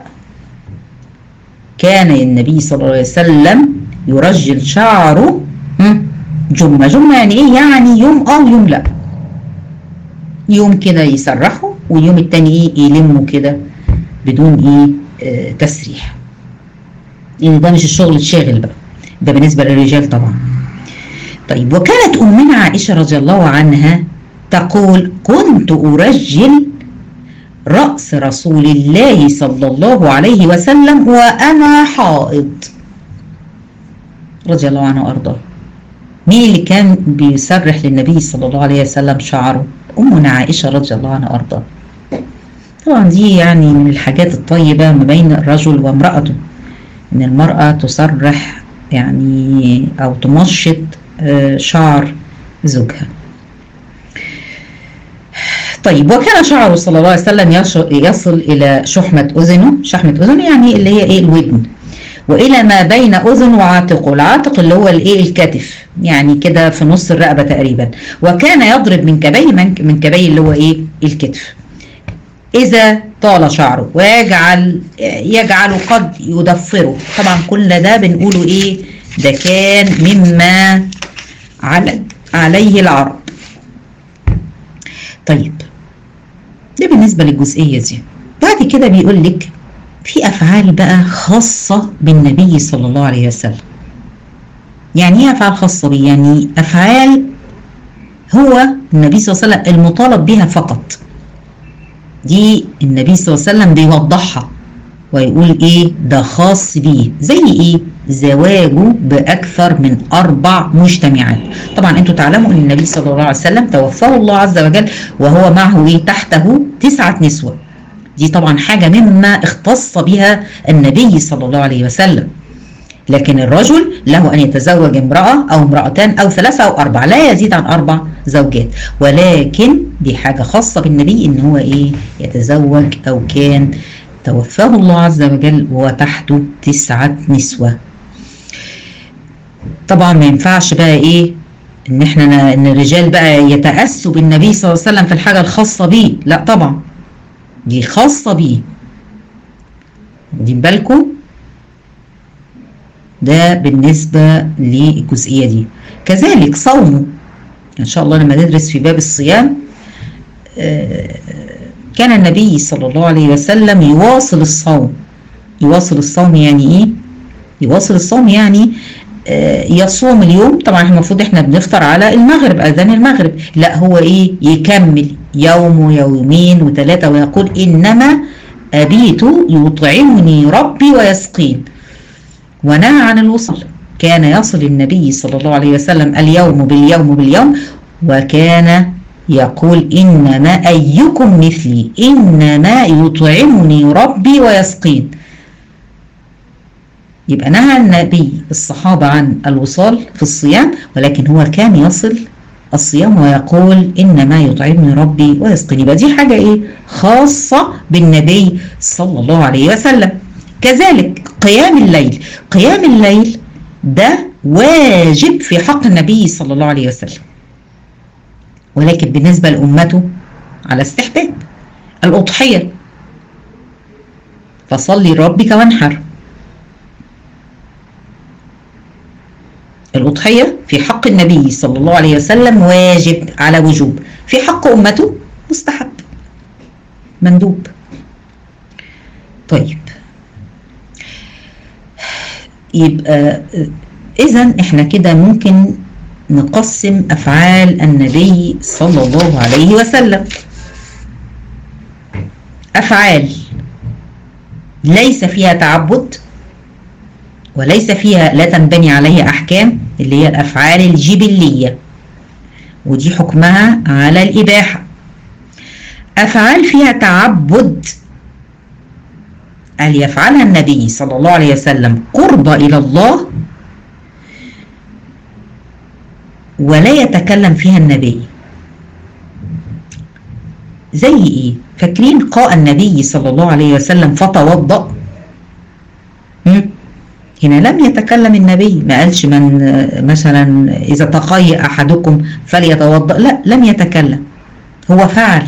كان النبي صلى الله عليه وسلم يرجل شعره جمة. جمة يعني ايه؟ يعني يوم ويوم لا. يوم كده يسرحه واليوم التاني ايه؟ يلمه كده بدون ايه؟ تسريح. يعني ده مش الشغل الشاغل بقى، ده بالنسبة للرجال طبعا. طيب وكانت أمنا عائشة رضي الله عنها تقول كنت أرجل رأس رسول الله صلى الله عليه وسلم وأنا حائض، رضي الله عنه وأرضاه. مين اللي كان بيسرح للنبي صلى الله عليه وسلم شعره؟ أمنا عائشة رضي الله عنها وأرضاه. طبعا دي يعني من الحاجات الطيبة ما بين الرجل وامرأته، إن المرأة تسرح يعني أو تمشط شعر زوجها. طيب وكان شعره صلى الله عليه وسلم يصل إلى شحمة أذنه. شحمة أذنه يعني اللي هي إيه؟ الودن. وإلى ما بين أذن وعاتقه. العاتق اللي هو الإيه؟ الكتف، يعني كده في نص الرقبة تقريبا. وكان يضرب من كبيه اللي هو إيه؟ الكتف إذا طال شعره، ويجعل قد يضفره. طبعا كل ده بنقوله إيه؟ ده كان مما عليه العرب. طيب ده بالنسبة للجزئية دي. بعد كده بيقول لك في أفعال بقى خاصة بالنبي صلى الله عليه وسلم. يعني ايه أفعال خاصة بيه؟ يعني أفعال هو النبي صلى الله عليه وسلم المطالب بها فقط، دي النبي صلى الله عليه وسلم بيوضحها. ويقول ايه ده خاص بيه، زي ايه؟ زواجه باكثر من 4 مجتمعات. طبعا انتوا تعلموا ان النبي صلى الله عليه وسلم توفاه الله عز وجل وهو معه ايه؟ تحته 9 نسوة. دي طبعا حاجة مما اختص بها النبي صلى الله عليه وسلم. لكن الرجل له أن يتزوج امرأة أو امرأتان أو 3 أو 4، لا يزيد عن 4 زوجات. ولكن دي حاجة خاصة بالنبي، إن هو إيه؟ يتزوج أو كان توفاه الله عز وجل وهو تحته 9 نسوة. طبعا ما ينفعش بقى إيه؟ إن الرجال بقى يتأسوا بالنبي صلى الله عليه وسلم في الحاجة الخاصة بيه، لا طبعا دي خاصة بيه. واخدين بالكم؟ ده بالنسبة للجزئية دي. كذلك صومه، إن شاء الله لما ندرس في باب الصيام كان النبي صلى الله عليه وسلم يواصل الصوم. يواصل الصوم يعني إيه؟ يواصل الصوم يعني يصوم اليوم. طبعا المفروض احنا بنفطر على المغرب، أذان المغرب، لا هو إيه؟ يكمل يوم ويومين و3 ويقول إنما أبيت يطعمني ربي ويسقين، ونهى عن الوصل. كان يصل النبي صلى الله عليه وسلم اليوم باليوم باليوم، وكان يقول إنما أيكم مثلي إنما يطعمني ربي ويسقين. يبقى نهى النبي الصحابة عن الوصال في الصيام، ولكن هو كان يصل الصيام ويقول إنما يطعمني ربي ويسقين. يبقى دي حاجة إيه؟ خاصة بالنبي صلى الله عليه وسلم. كذلك قيام الليل. قيام الليل ده واجب في حق النبي صلى الله عليه وسلم، ولكن بالنسبة لأمته على استحباب. الأضحية، فصلي لربك وانحر. الأضحية في حق النبي صلى الله عليه وسلم واجب على وجوب، في حق أمته مستحب مندوب. طيب يبقى إذن احنا كده ممكن نقسم أفعال النبي صلى الله عليه وسلم. أفعال ليس فيها تعبد وليس فيها لا تنبني عليها أحكام، اللي هي الأفعال الجبلية، ودي حكمها على الإباحة. أفعال فيها تعبد أن يفعلها النبي صلى الله عليه وسلم قربة إلى الله ولا يتكلم فيها النبي. زي إيه؟ فاكرين قاء النبي صلى الله عليه وسلم فتوضأ؟ هنا لم يتكلم النبي، ما قالش من مثلا إذا تقي أحدكم فليتوضأ، لا لم يتكلم، هو فعل.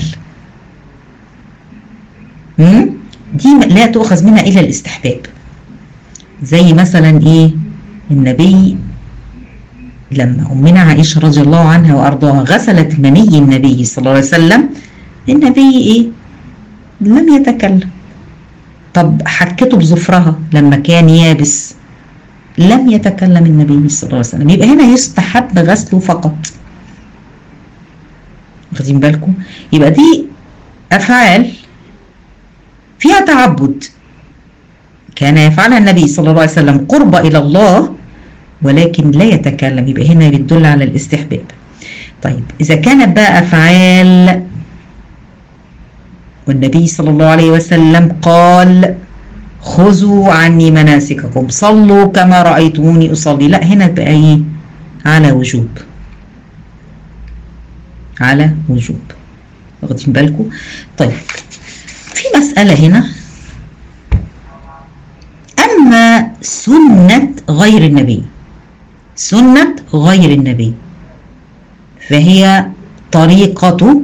دي لا تؤخذ منها إلا الاستحباب. زي مثلا إيه؟ النبي لما أمنا عائشة رضي الله عنها وأرضاها غسلت مني النبي صلى الله عليه وسلم، النبي إيه؟ لم يتكلم. طب حكته بظفرها لما كان يابس، لم يتكلم النبي صلى الله عليه وسلم. يبقى هنا يستحب غسله فقط. واخدين بالكم؟ يبقى دي أفعال فيها تعبد كان يفعلها النبي صلى الله عليه وسلم قربة إلى الله ولكن لا يتكلم، يبقى هنا بتدل على الاستحباب. طيب إذا كانت بقى أفعال والنبي صلى الله عليه وسلم قال خذوا عني مناسككم صلوا كما رأيتموني أصلي، لا هنا بقى إيه؟ على وجوب، على وجوب. واخدين بالكم؟ طيب في مسألة هنا، أما سنة غير النبي، سنة غير النبي فهي طريقته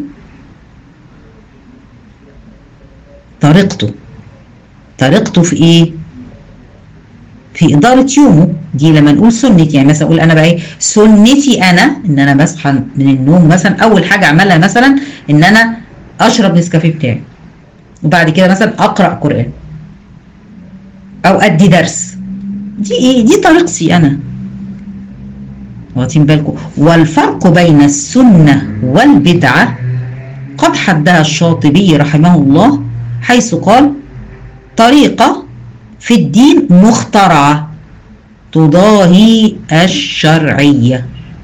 في ايه؟ في إدارة يومه. دي لما نقول سنتي، يعني مثلا أقول أنا بقى إيه؟ سنتي أنا إن أنا بصحى من النوم مثلا أول حاجة أعملها مثلا إن أنا أشرب نسكافيه بتاعي، وبعد كده مثلا أقرأ قرآن أو أدي درس. دي إيه؟ دي طريقتي أنا. واخدين بالكم؟ والفرق بين السنة والبدعة قد حدها الشاطبي رحمه الله حيث قال طريقة في الدين مخترعة تضاهي الشرعية.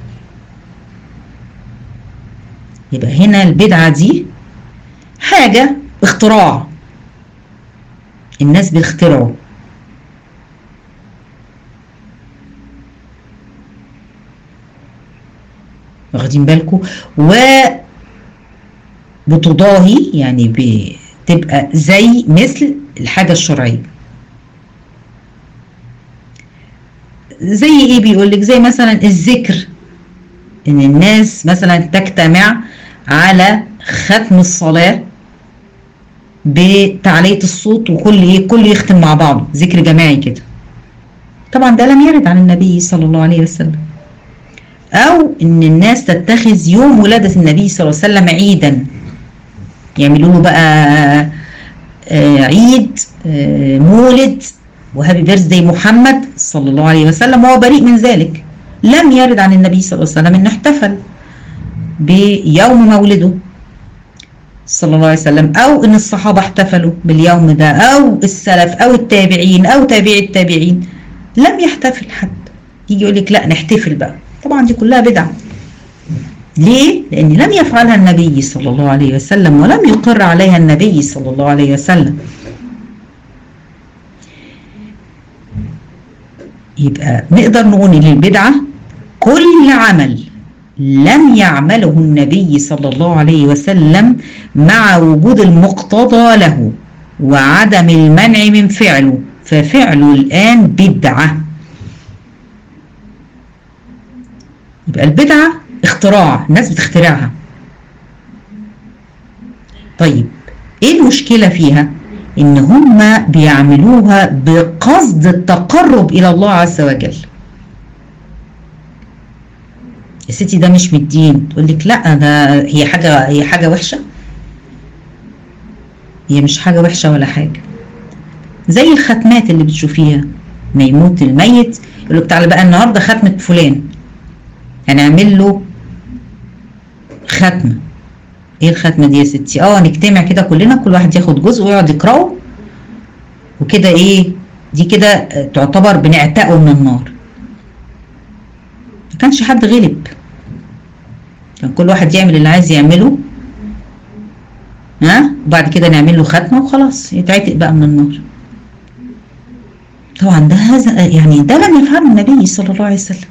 يبقى هنا البدعة دي حاجة اختراع، الناس بيخترعوا. واخدين بالكم؟ وبتضاهي يعني بتبقى زي مثل الحاجة الشرعية. زي ايه بيقولك؟ زي مثلا الذكر، ان الناس مثلا تجتمع على ختم الصلاة بتعلية الصوت، وكل كل يختم مع بعض ذكر جماعي كده. طبعا ده لم يرد عن النبي صلى الله عليه وسلم. او ان الناس تتخذ يوم ولادة النبي صلى الله عليه وسلم عيدا، يعملوا له بقى عيد مولد وهابي بيرثدي محمد صلى الله عليه وسلم، وهو بريء من ذلك. لم يرد عن النبي صلى الله عليه وسلم انه احتفل بيوم مولده صلى الله عليه وسلم، او ان الصحابة احتفلوا باليوم ده، او السلف او التابعين او تابعي التابعين. لم يحتفل حد. يجي يقول لك لا نحتفل بقى، طبعا دي كلها بدعة. ليه؟ لان لم يفعلها النبي صلى الله عليه وسلم، ولم يقر عليها النبي صلى الله عليه وسلم. يبقى نقدر نقول ان البدعة كل عمل لم يعمله النبي صلى الله عليه وسلم مع وجود المقتضى له وعدم المنع من فعله، ففعله الآن بدعة. يبقى البدعة اختراع، الناس بتخترعها. طيب ايه المشكلة فيها؟ ان هم بيعملوها بقصد التقرب الى الله عز وجل. يا ستي ده مش من الدين. تقول لك لا ده هي حاجة وحشة. هي مش حاجة وحشة ولا حاجة. زي الختمات اللي بتشوفيها، ما يموت الميت يقول لك تعالى بقى النهارده ختمة فلان، هنعمل له ختمة. ايه الختمة دي يا ستي؟ نجتمع كده كلنا، كل واحد ياخد جزء ويقعد يقرأه وكده. ايه دي كده؟ تعتبر بنعتقه من النار. ما كانش حد غلب، كان كل واحد يعمل اللي عايز يعمله، وبعد كده نعمل له ختمة وخلاص يتعتق بقى من النار. طبعا ده هذا يعني ده لم يفعله النبي صلى الله عليه وسلم.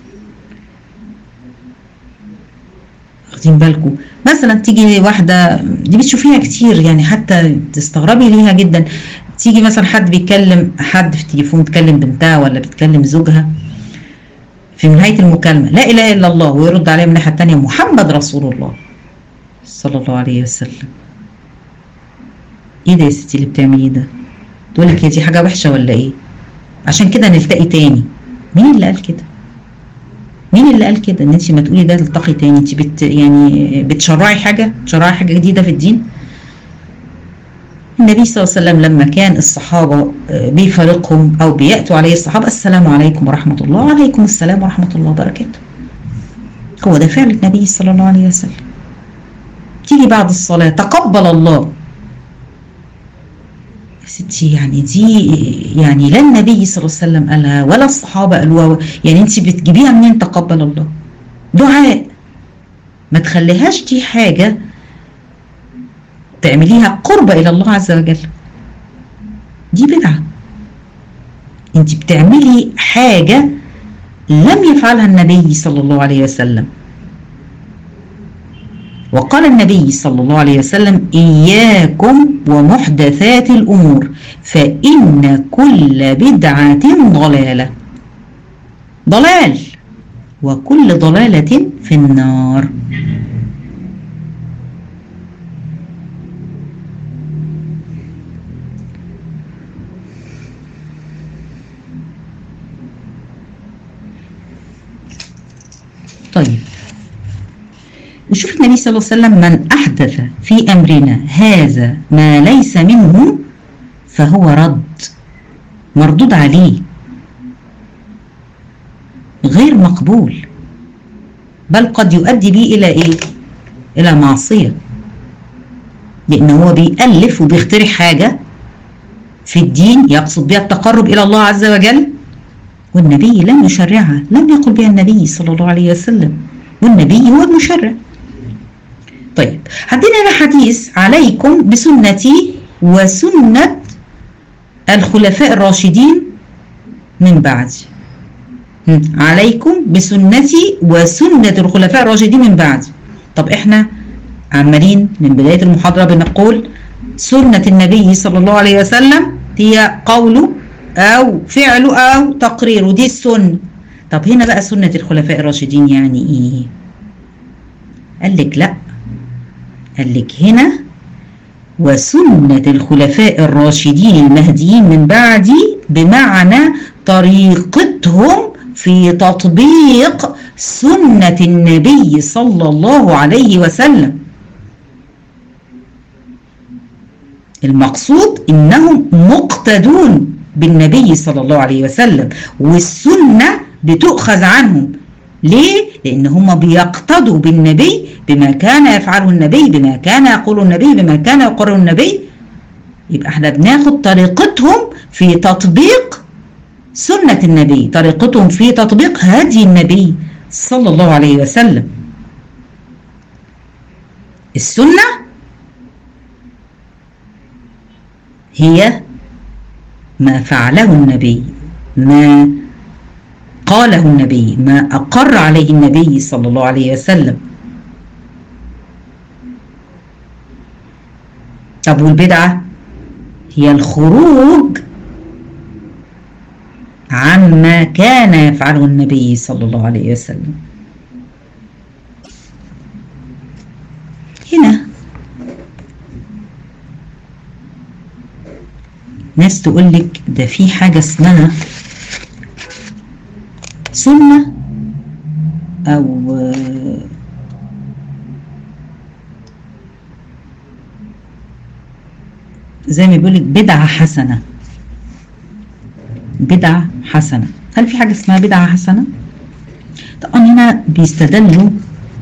واخدين بالكم؟ مثلا تيجي واحدة، دي بتشوفيها كتير يعني، حتى تستغربي ليها جدا. تيجي مثلا حد بيتكلم حد في التليفون، بتكلم بنتها ولا بتكلم زوجها، في نهاية المكالمة لا إله إلا الله، ويرد عليها من الناحية التانية محمد رسول الله صلى الله عليه وسلم. ايه ده يا ستي اللي بتعمليه ده؟ تقول لك هي دي حاجة وحشة ولا ايه؟ عشان كده نلتقي تاني. مين اللي قال كده؟ مين اللي قال كده ان انت ما تقولي ده نلتقي تاني؟ انت يعني بتشرعي حاجة جديدة في الدين؟ النبي صلى الله عليه وسلم لما كان الصحابة بيفارقهم او بيأتوا عليه الصحابة، السلام عليكم ورحمة الله، وعليكم السلام ورحمة الله وبركاته. هو ده فعل النبي صلى الله عليه وسلم. تيجي بعد الصلاة تقبل الله. ستي يعني دي يعني لا النبي صلى الله عليه وسلم قالها ولا الصحابة قالوها، يعني انت بتجيبيها منين تقبل الله؟ دعاء. ما تخليهاش دي حاجة تعمليها قربة إلى الله عز وجل. دي بدعة. انت بتعملي حاجة لم يفعلها النبي صلى الله عليه وسلم. وقال النبي صلى الله عليه وسلم إياكم ومحدثات الأمور فإن كل بدعة ضلالة. ضلال، وكل ضلالة في النار. طيب نشوف النبي صلى الله عليه وسلم: من أحدث في أمرنا هذا ما ليس منه فهو رد، مردود عليه، غير مقبول، بل قد يؤدي به إلى إيه؟ إلى معصية، لأنه هو بيألف وبيخترع حاجة في الدين يقصد بها التقرب إلى الله عز وجل، والنبي لم يشرعها، لم يقل بها النبي صلى الله عليه وسلم، والنبي هو المشرع. طيب عندنا هنا حديث عليكم بسنتي وسنة الخلفاء الراشدين من بعدي. عليكم بسنتي وسنة الخلفاء الراشدين من بعدي. طب احنا عمالين من بداية المحاضرة بنقول سنة النبي صلى الله عليه وسلم هي قوله أو فعله أو تقريره، دي السنة. طب هنا بقى سنة الخلفاء الراشدين يعني إيه؟ قال لك لأ، قال لك هنا وسنة الخلفاء الراشدين المهديين من بعدي بمعنى طريقتهم في تطبيق سنة النبي صلى الله عليه وسلم. المقصود إنهم مقتدون بالنبي صلى الله عليه وسلم، والسنة بتؤخذ عنهم. ليه؟ لأن هم بيقتدوا بالنبي بما كان يفعله النبي، بما كان يقوله النبي، بما كان يقره النبي. يبقى احنا بناخد طريقتهم في تطبيق سنة النبي، طريقتهم في تطبيق هدي النبي صلى الله عليه وسلم. السنة هي ما فعله النبي، ما قاله النبي، ما أقر عليه النبي صلى الله عليه وسلم. طب والبدعة هي الخروج عما كان يفعله النبي صلى الله عليه وسلم. هنا ناس تقول لك ده في حاجة اسمها سنة أو زي ما بيقول لك بدعة حسنة. بدعة حسنة، هل في حاجة اسمها بدعة حسنة؟ طبعا هنا بيستدلوا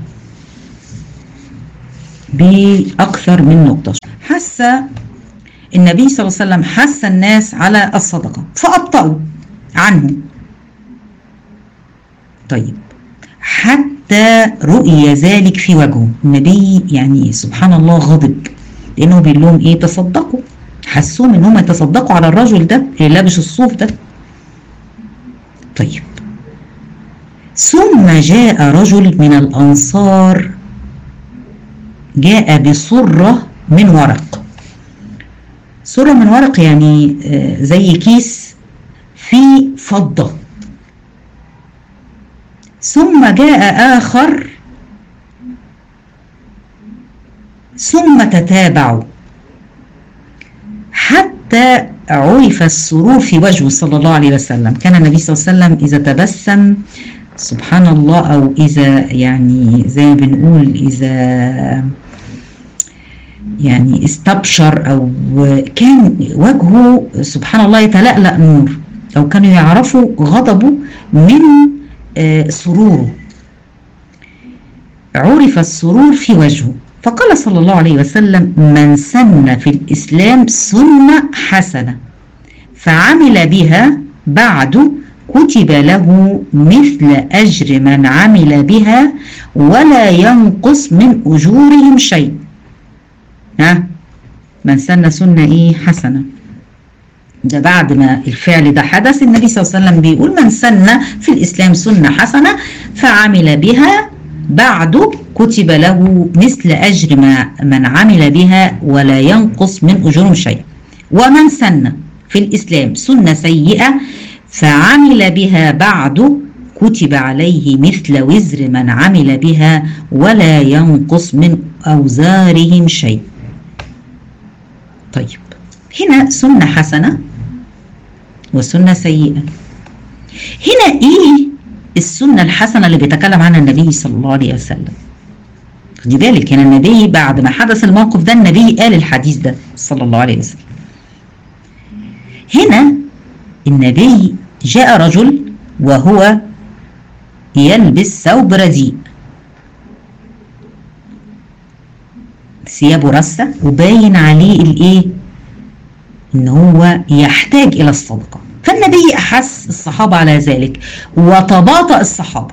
بأكثر من نقطة. حث النبي صلى الله عليه وسلم حث الناس على الصدقة فأبطأوا عنه. طيب حتى رؤي ذلك في وجهه، النبي يعني سبحان الله غضب لأنه بيقول لهم إيه؟ تصدقوا، حسوهم إن هم يتصدقوا على الرجل ده اللي لابس الصوف ده. طيب ثم جاء رجل من الأنصار جاء بصرة من ورق. صرة من ورق يعني زي كيس فيه فضة. ثم جاء آخر ثم تتابعوا حتى عرف السرور في وجهه صلى الله عليه وسلم. كان النبي صلى الله عليه وسلم إذا تبسم سبحان الله، أو إذا يعني زي ما بنقول إذا يعني استبشر أو كان وجهه سبحان الله يتلألأ نور، أو كانوا يعرفوا غضبه من سروره. عرف السرور في وجهه، فقال صلى الله عليه وسلم من سن في الإسلام سنة حسنة فعمل بها بعد كتب له مثل أجر من عمل بها ولا ينقص من أجورهم شيء. من سن سنة إيه؟ حسنة. ده بعد ما الفعل ده حدث النبي صلى الله عليه وسلم بيقول من سن في الإسلام سنة حسنة فعمل بها بعد كتب له مثل أجر من عمل بها ولا ينقص من أجورهم شيء. ومن سن في الإسلام سنة سيئة فعمل بها بعد كتب عليه مثل وزر من عمل بها ولا ينقص من أوزارهم شيء. طيب هنا سنة حسنة وسنة سيئة. هنا إيه السنة الحسنة اللي بيتكلم عنها النبي صلى الله عليه وسلم؟ خدي بالك هنا النبي بعد ما حدث الموقف ده النبي قال الحديث ده صلى الله عليه وسلم. هنا النبي جاء رجل وهو يلبس ثوب رديء، ثيابه رثة وباين عليه الايه؟ ان هو يحتاج الى الصدقة. فالنبي احس الصحابة على ذلك وتباطأ الصحابة،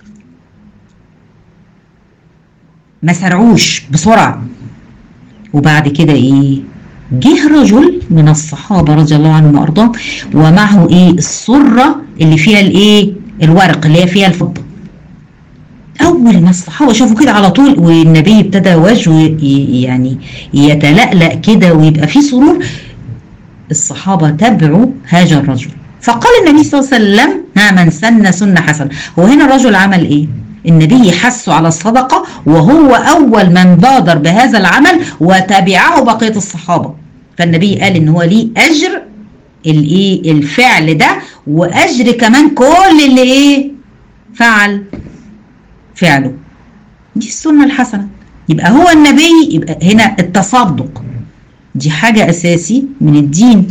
ما سرعوش بسرعة. وبعد كده ايه، جه رجل من الصحابة رضي الله عنهم وارضاهم ومعه ايه، السرة اللي فيها الايه، الورق اللي هي فيها الفضة. اول ما الصحابة شافوا كده على طول، والنبي ابتدى وجهه يعني يتلألأ كده ويبقى فيه سرور، الصحابة تبعوا هذا الرجل. فقال النبي صلى الله عليه وسلم: ها من سن سنة حسنة. هو هنا الرجل عمل ايه؟ النبي حثه على الصدقة، وهو أول من بادر بهذا العمل وتبعه بقية الصحابة. فالنبي قال إن هو ليه أجر الإيه، الفعل ده، وأجر كمان كل اللي إيه فعل فعله. دي السنة الحسنة. يبقى هو النبي، يبقى هنا التصدق دي حاجة أساسي من الدين.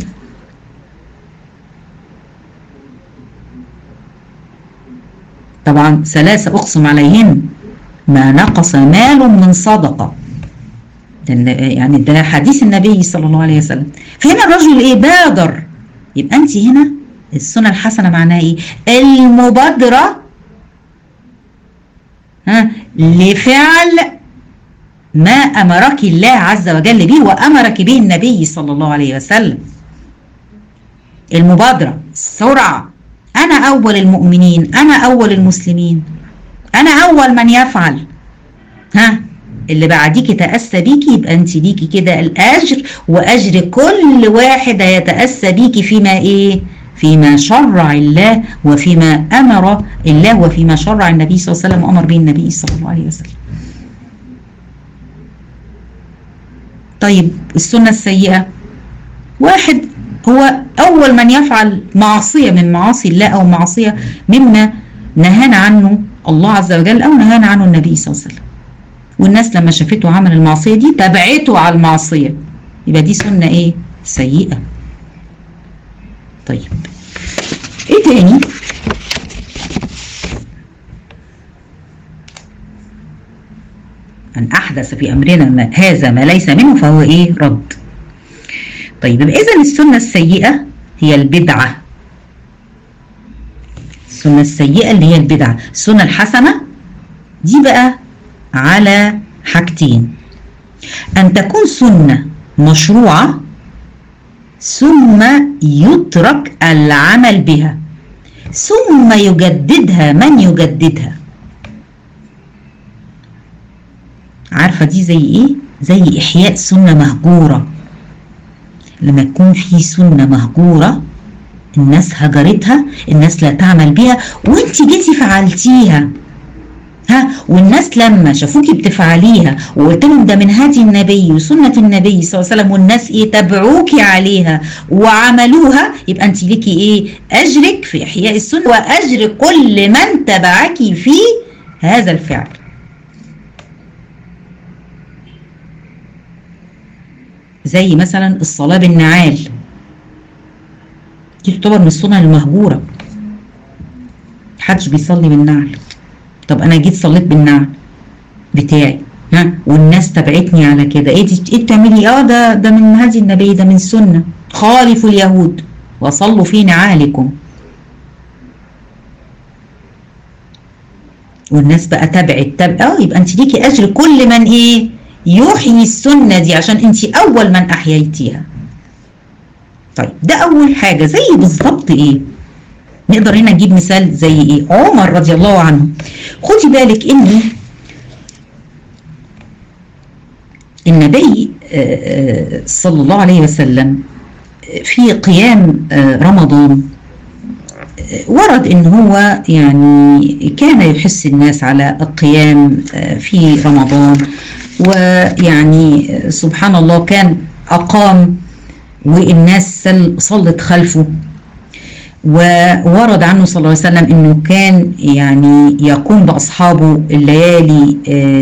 طبعا ثلاثة أقسم عليهن ما نقص مال من صدقة، يعني ده حديث النبي صلى الله عليه وسلم. فهنا الرجل ايه، بادر. يبقى انت هنا السنة الحسنة معناها ايه، المبادرة لفعل ما أمرك الله عز وجل به وأمرك به النبي صلى الله عليه وسلم. المبادرة، السرعة. أنا أول المؤمنين، أنا أول المسلمين، أنا أول من يفعل، اللي بعديك تأسى بيكي. يبقى أنت ليكي كده الأجر، وأجر كل واحد يتأسى بيكي فيما إيه؟ فيما شرع الله، وفيما أمر الله، وفيما شرع النبي صلى الله عليه وسلم وأمر به النبي صلى الله عليه وسلم. طيب السنة السيئة، واحد هو أول من يفعل معصية من معاصي الله، أو معصية مما نهانا عنه الله عز وجل أو نهانا عنه النبي صلى الله عليه وسلم، والناس لما شافته عمل المعصية دي تبعته على المعصية، يبقى دي سنة إيه؟ سيئة. طيب إيه تاني؟ من أحدث في أمرنا هذا ما ليس منه فهو إيه؟ رد. طيب يبقى إذن السنة السيئة هي البدعة. السنة السيئة اللي هي البدعة. السنة الحسنة دي بقى على حاجتين: أن تكون سنة مشروعة ثم يترك العمل بها ثم يجددها من يجددها. عارفة دي زي إيه؟ زي إحياء سنة مهجورة. لما يكون في سنة مهجورة الناس هجرتها، الناس لا تعمل بها، وانت جيتي فعلتيها، والناس لما شافوكي بتفعليها وقلت لهم ده من هدي النبي وسنة النبي صلى الله عليه وسلم، والناس ايه، تبعوكي عليها وعملوها، يبقى انت ليكي ايه؟ اجرك في احياء السنة واجر كل من تبعك في هذا الفعل. زي مثلا الصلاة بالنعال، دي تعتبر من السنن المهجورة. محدش بيصلي بالنعل. طب انا جيت صليت بالنعل بتاعي، والناس تبعتني على كده، ايه بتعملي؟ ده من هدي النبي، ده من السنة. خالفوا اليهود وصلوا في نعالكم. والناس بقى تبعت يبقى انت ليكي اجر كل من ايه؟ يحيي السنة دي، عشان انت اول من احييتيها. طيب ده اول حاجة. زي بالظبط ايه؟ نقدر هنا نجيب مثال زي ايه؟ عمر رضي الله عنه. خدي بالك ان النبي صلى الله عليه وسلم في قيام رمضان ورد ان هو يعني كان يحث الناس على القيام في رمضان، ويعني سبحان الله كان أقام والناس صلت خلفه. وورد عنه صلى الله عليه وسلم انه كان يعني يقوم باصحابه الليالي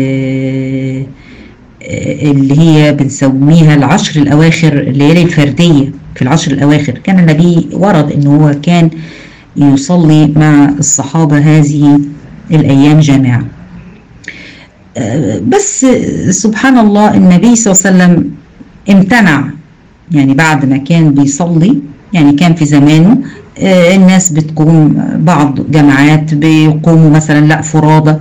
اللي هي بنسميها العشر الاواخر، الليالي الفرديه في العشر الاواخر. كان النبي ورد انه هو كان يصلي مع الصحابه هذه الايام جماعه. بس سبحان الله النبي صلى الله عليه وسلم امتنع يعني بعد ما كان بيصلي، يعني كان في زمانه الناس بتقوم بعض جماعات بيقوموا مثلا لا فرادى،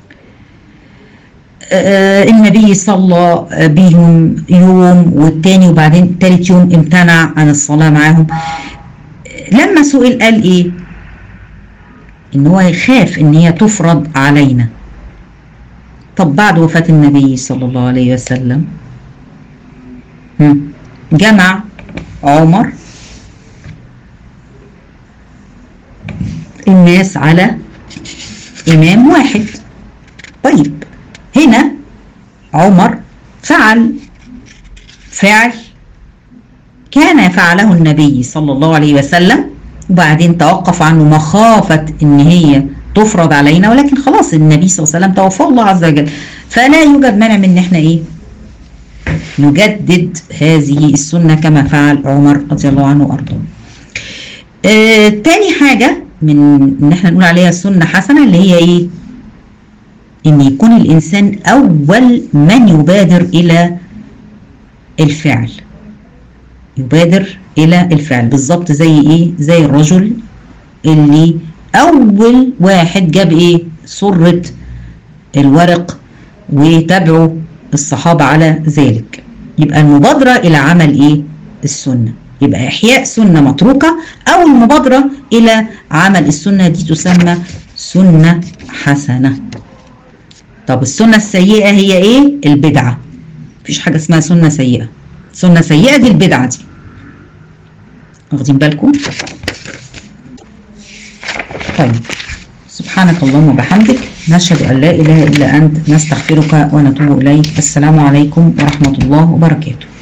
النبي صلى بيهم يوم والتاني وبعدين تالت يوم امتنع عن الصلاة معاهم. لما سئل قال ايه؟ ان هو يخاف ان هي تفرض علينا. طب بعد وفاة النبي صلى الله عليه وسلم جمع عمر الناس على إمام واحد. طيب هنا عمر فعل كان يفعله النبي صلى الله عليه وسلم، وبعدين توقف عنه مخافة ان هي تفرض علينا، ولكن خلاص النبي صلى الله عليه وسلم توفاه الله عز وجل، فلا يوجد مانع من ان احنا ايه نجدد هذه السنة كما فعل عمر رضي الله عنه وارضاه. تاني حاجة من ان احنا نقول عليها سنة حسنة اللي هي ايه؟ ان يكون الانسان اول من يبادر الى الفعل، يبادر الى الفعل، بالظبط زي ايه؟ زي الرجل اللي اول واحد جاب ايه؟ سرة الورق وتابعوا الصحابة على ذلك. يبقى المبادرة الى عمل ايه؟ السنة، يبقى احياء سنة متروكة او المبادرة الى عمل السنة دي تسمى سنة حسنة. طب السنة السيئة هي ايه؟ البدعة. مفيش حاجة اسمها سنة سيئة، سنة سيئة دي البدعة دي، واخدين بالكم؟ طيب سبحانك اللهم وبحمدك، نشهد أن لا إله إلا أنت، نستغفرك ونتوب إليك. السلام عليكم ورحمة الله وبركاته.